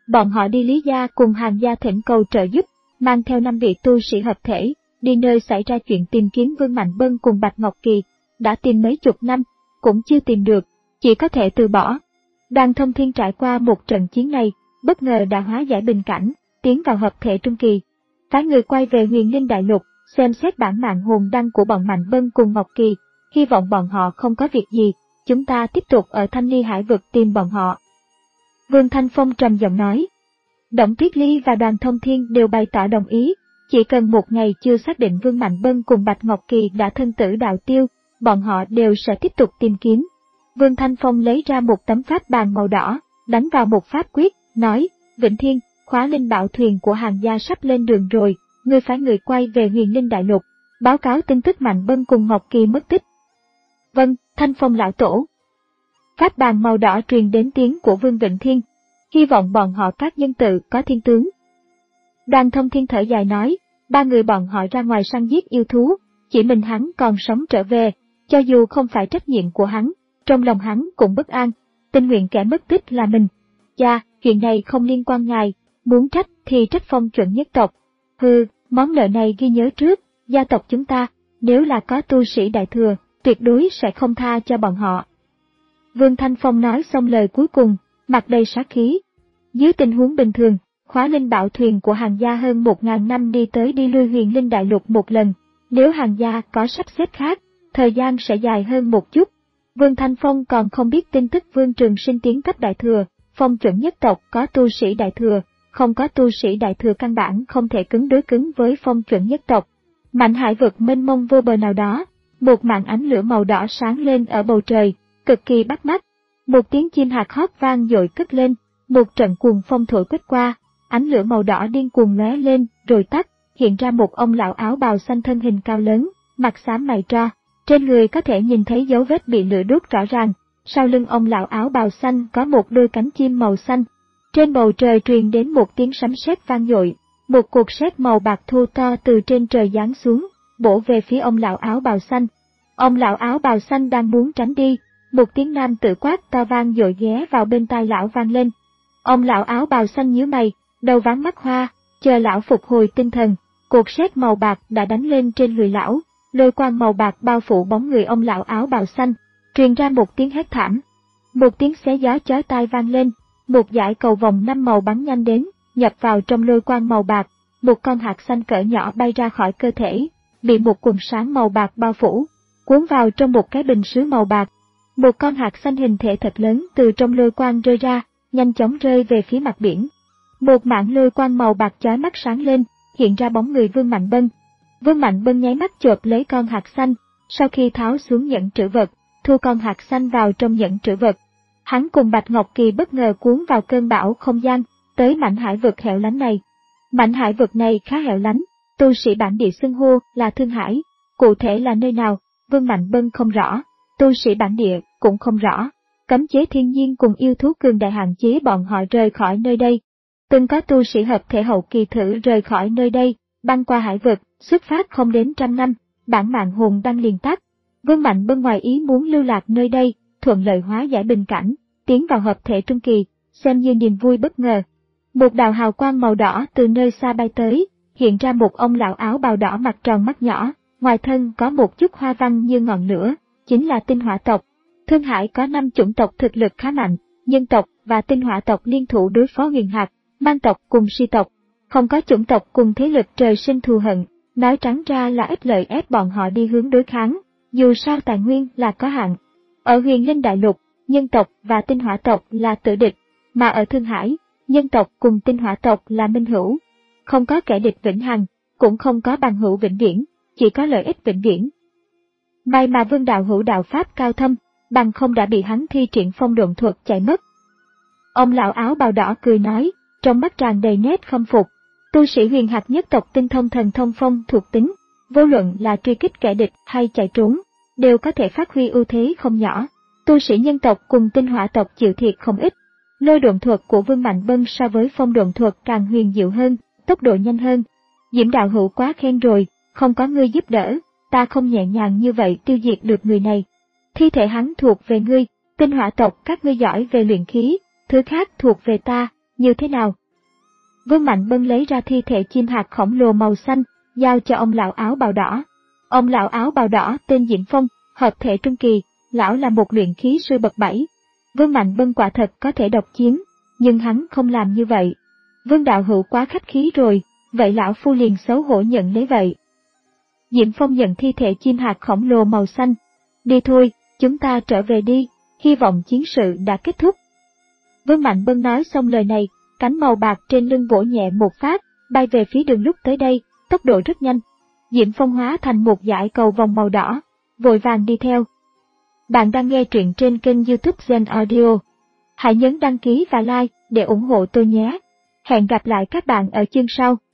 Bọn họ đi Lý gia cùng Hàn gia thỉnh cầu trợ giúp, mang theo năm vị tu sĩ hợp thể, đi nơi xảy ra chuyện tìm kiếm Vương Mạnh Bân cùng Bạch Ngọc Kỳ, đã tìm mấy chục năm, cũng chưa tìm được, chỉ có thể từ bỏ. Đoàn Thông Thiên trải qua một trận chiến này, bất ngờ đã hóa giải bình cảnh, tiến vào hợp thể trung kỳ. Phái người quay về Huyền Linh Đại Lục, xem xét bản mạng hồn đăng của bọn Mạnh Bân cùng Ngọc Kỳ, hy vọng bọn họ không có việc gì, chúng ta tiếp tục ở Thanh Ni Hải vực tìm bọn họ. Vương Thanh Phong trầm giọng nói. Đổng Tuyết Ly và Đoàn Thông Thiên đều bày tỏ đồng ý, chỉ cần một ngày chưa xác định Vương Mạnh Bân cùng Bạch Ngọc Kỳ đã thân tử đạo tiêu, bọn họ đều sẽ tiếp tục tìm kiếm. Vương Thanh Phong lấy ra một tấm pháp bàn màu đỏ, đánh vào một pháp quyết, nói, Vĩnh Thiên, khóa linh bảo thuyền của Hàn gia sắp lên đường rồi, ngươi phái người quay về Huyền Linh Đại Lục, báo cáo tin tức Mạnh Bân cùng Ngọc Kỳ mất tích. Vâng, Thanh Phong lão tổ. Pháp bàn màu đỏ truyền đến tiếng của Vương Vĩnh Thiên, hy vọng bọn họ các nhân tự có thiên tướng. Đoàn Thông Thiên thở dài nói, ba người bọn họ ra ngoài săn giết yêu thú, chỉ mình hắn còn sống trở về, cho dù không phải trách nhiệm của hắn, trong lòng hắn cũng bất an, tình nguyện kẻ mất tích là mình. Cha, chuyện này không liên quan ngài, muốn trách thì trách Phong Chuẩn nhất tộc. Hừ, món nợ này ghi nhớ trước, gia tộc chúng ta, nếu là có tu sĩ đại thừa, tuyệt đối sẽ không tha cho bọn họ. Vương Thanh Phong nói xong lời cuối cùng, mặt đầy sát khí. Dưới tình huống bình thường, khóa linh bảo thuyền của Hàn gia hơn một ngàn năm đi tới đi lui Huyền Linh Đại Lục một lần, nếu Hàn gia có sắp xếp khác, thời gian sẽ dài hơn một chút. Vương Thanh Phong còn không biết tin tức Vương Trường Sinh tiến cấp đại thừa, Phong Chuẩn nhất tộc có tu sĩ đại thừa, không có tu sĩ đại thừa căn bản không thể cứng đối cứng với Phong Chuẩn nhất tộc. Mạnh hải vực mênh mông vô bờ nào đó, một màn ánh lửa màu đỏ sáng lên ở bầu trời, cực kỳ bắt mắt. Một tiếng chim hạt hót vang dội cất lên, một trận cuồng phong thổi quét qua, ánh lửa màu đỏ điên cuồng lóe lên rồi tắt, hiện ra một ông lão áo bào xanh thân hình cao lớn, mặt xám mày tro, trên người có thể nhìn thấy dấu vết bị lửa đốt rõ ràng. Sau lưng ông lão áo bào xanh có một đôi cánh chim màu xanh. Trên bầu trời truyền đến một tiếng sấm sét vang dội, một cột sét màu bạc thô to từ trên trời giáng xuống, bổ về phía ông lão áo bào xanh. Ông lão áo bào xanh đang muốn tránh đi, một tiếng nam tử quát to vang dội ghé vào bên tai lão vang lên. Ông lão áo bào xanh nhíu mày, đầu váng mắt hoa, chờ lão phục hồi tinh thần, cột sét màu bạc đã đánh lên trên người lão, lôi quang màu bạc bao phủ bóng người ông lão áo bào xanh, truyền ra một tiếng hét thảm. Một tiếng xé gió chói tai vang lên, một dải cầu vòng năm màu bắn nhanh đến, nhập vào trong lôi quang màu bạc, một con hạt xanh cỡ nhỏ bay ra khỏi cơ thể, bị một quần sáng màu bạc bao phủ, cuốn vào trong một cái bình sứ màu bạc. Một con hạt xanh hình thể thật lớn từ trong lôi quang rơi ra, nhanh chóng rơi về phía mặt biển. Một mảng lôi quang màu bạc chói mắt sáng lên, hiện ra bóng người Vương Mạnh Bân. Vương Mạnh Bân nháy mắt chộp lấy con hạt xanh, sau khi tháo xuống nhẫn trữ vật, thu con hạt xanh vào trong nhẫn trữ vật. Hắn cùng Bạch Ngọc Kỳ bất ngờ cuốn vào cơn bão không gian, tới mảnh hải vực hẻo lánh này. Mảnh hải vực này khá hẻo lánh, tu sĩ bản địa xưng hô là Thương Hải, cụ thể là nơi nào, Vương Mạnh Bân không rõ, tu sĩ bản địa cũng không rõ. Cấm chế thiên nhiên cùng yêu thú cường đại hạn chế bọn họ rời khỏi nơi đây. Từng có tu sĩ hợp thể hậu kỳ thử rời khỏi nơi đây, băng qua hải vực, xuất phát không đến trăm năm, bản mạng hồn đăng liền tắt. Vương Mạnh Bân ngoài ý muốn lưu lạc nơi đây, thuận lợi hóa giải bình cảnh, tiến vào hợp thể trung kỳ, xem như niềm vui bất ngờ. Một đạo hào quang màu đỏ từ nơi xa bay tới, hiện ra một ông lão áo bào đỏ mặt tròn mắt nhỏ, ngoài thân có một chút hoa văn như ngọn lửa, chính là tinh hỏa tộc. Thương Hải có năm chủng tộc thực lực khá mạnh, nhân tộc và tinh hỏa tộc liên thủ đối phó Huyền Hạc, Man tộc cùng Si tộc. Không có chủng tộc cùng thế lực trời sinh thù hận, nói trắng ra là ích lợi ép bọn họ đi hướng đối kháng, dù sao tài nguyên là có hạn. Ở Huyền Linh Đại Lục, nhân tộc và tinh hỏa tộc là tử địch, mà ở Thương Hải, nhân tộc cùng tinh hỏa tộc là minh hữu. Không có kẻ địch vĩnh hằng, cũng không có bằng hữu vĩnh viễn, chỉ có lợi ích vĩnh viễn. May mà Vương đạo hữu đạo pháp cao thâm, bằng không đã bị hắn thi triển phong độn thuật chạy mất. Ông lão áo bào đỏ cười nói, trong mắt tràn đầy nét khâm phục. Tu sĩ Huyền Hạc nhất tộc tinh thông thần thông phong thuộc tính, vô luận là truy kích kẻ địch hay chạy trốn, đều có thể phát huy ưu thế không nhỏ. Tu sĩ nhân tộc cùng tinh hỏa tộc chịu thiệt không ít. Lôi độn thuật của Vương Mạnh Bân so với phong độn thuật càng huyền diệu hơn, tốc độ nhanh hơn. Diễm đạo hữu quá khen rồi, không có ngươi giúp đỡ, ta không nhẹ nhàng như vậy tiêu diệt được người này. Thi thể hắn thuộc về ngươi, tinh hỏa tộc các ngươi giỏi về luyện khí, thứ khác thuộc về ta, như thế nào, Vương Mạnh Bân lấy ra thi thể chim hạc khổng lồ màu xanh, giao cho ông lão áo bào đỏ. Ông lão áo bào đỏ tên Diễm Phong, hợp thể trung kỳ, lão là một luyện khí sư bậc bảy. Vương Mạnh Bân quả thật có thể độc chiến, nhưng hắn không làm như vậy. Vương đạo hữu quá khách khí rồi, vậy lão phu liền xấu hổ nhận lấy vậy. Diễm Phong nhận thi thể chim hạc khổng lồ màu xanh. Đi thôi, chúng ta trở về đi, hy vọng chiến sự đã kết thúc. Vương Mạnh Bân nói xong lời này, cánh màu bạc trên lưng vỗ nhẹ một phát, bay về phía đường lúc tới đây, tốc độ rất nhanh. Diễm Phong hóa thành một dải cầu vòng màu đỏ, vội vàng đi theo. Bạn đang nghe truyện trên kênh YouTube Gen Audio. Hãy nhấn đăng ký và like để ủng hộ tôi nhé. Hẹn gặp lại các bạn ở chương sau.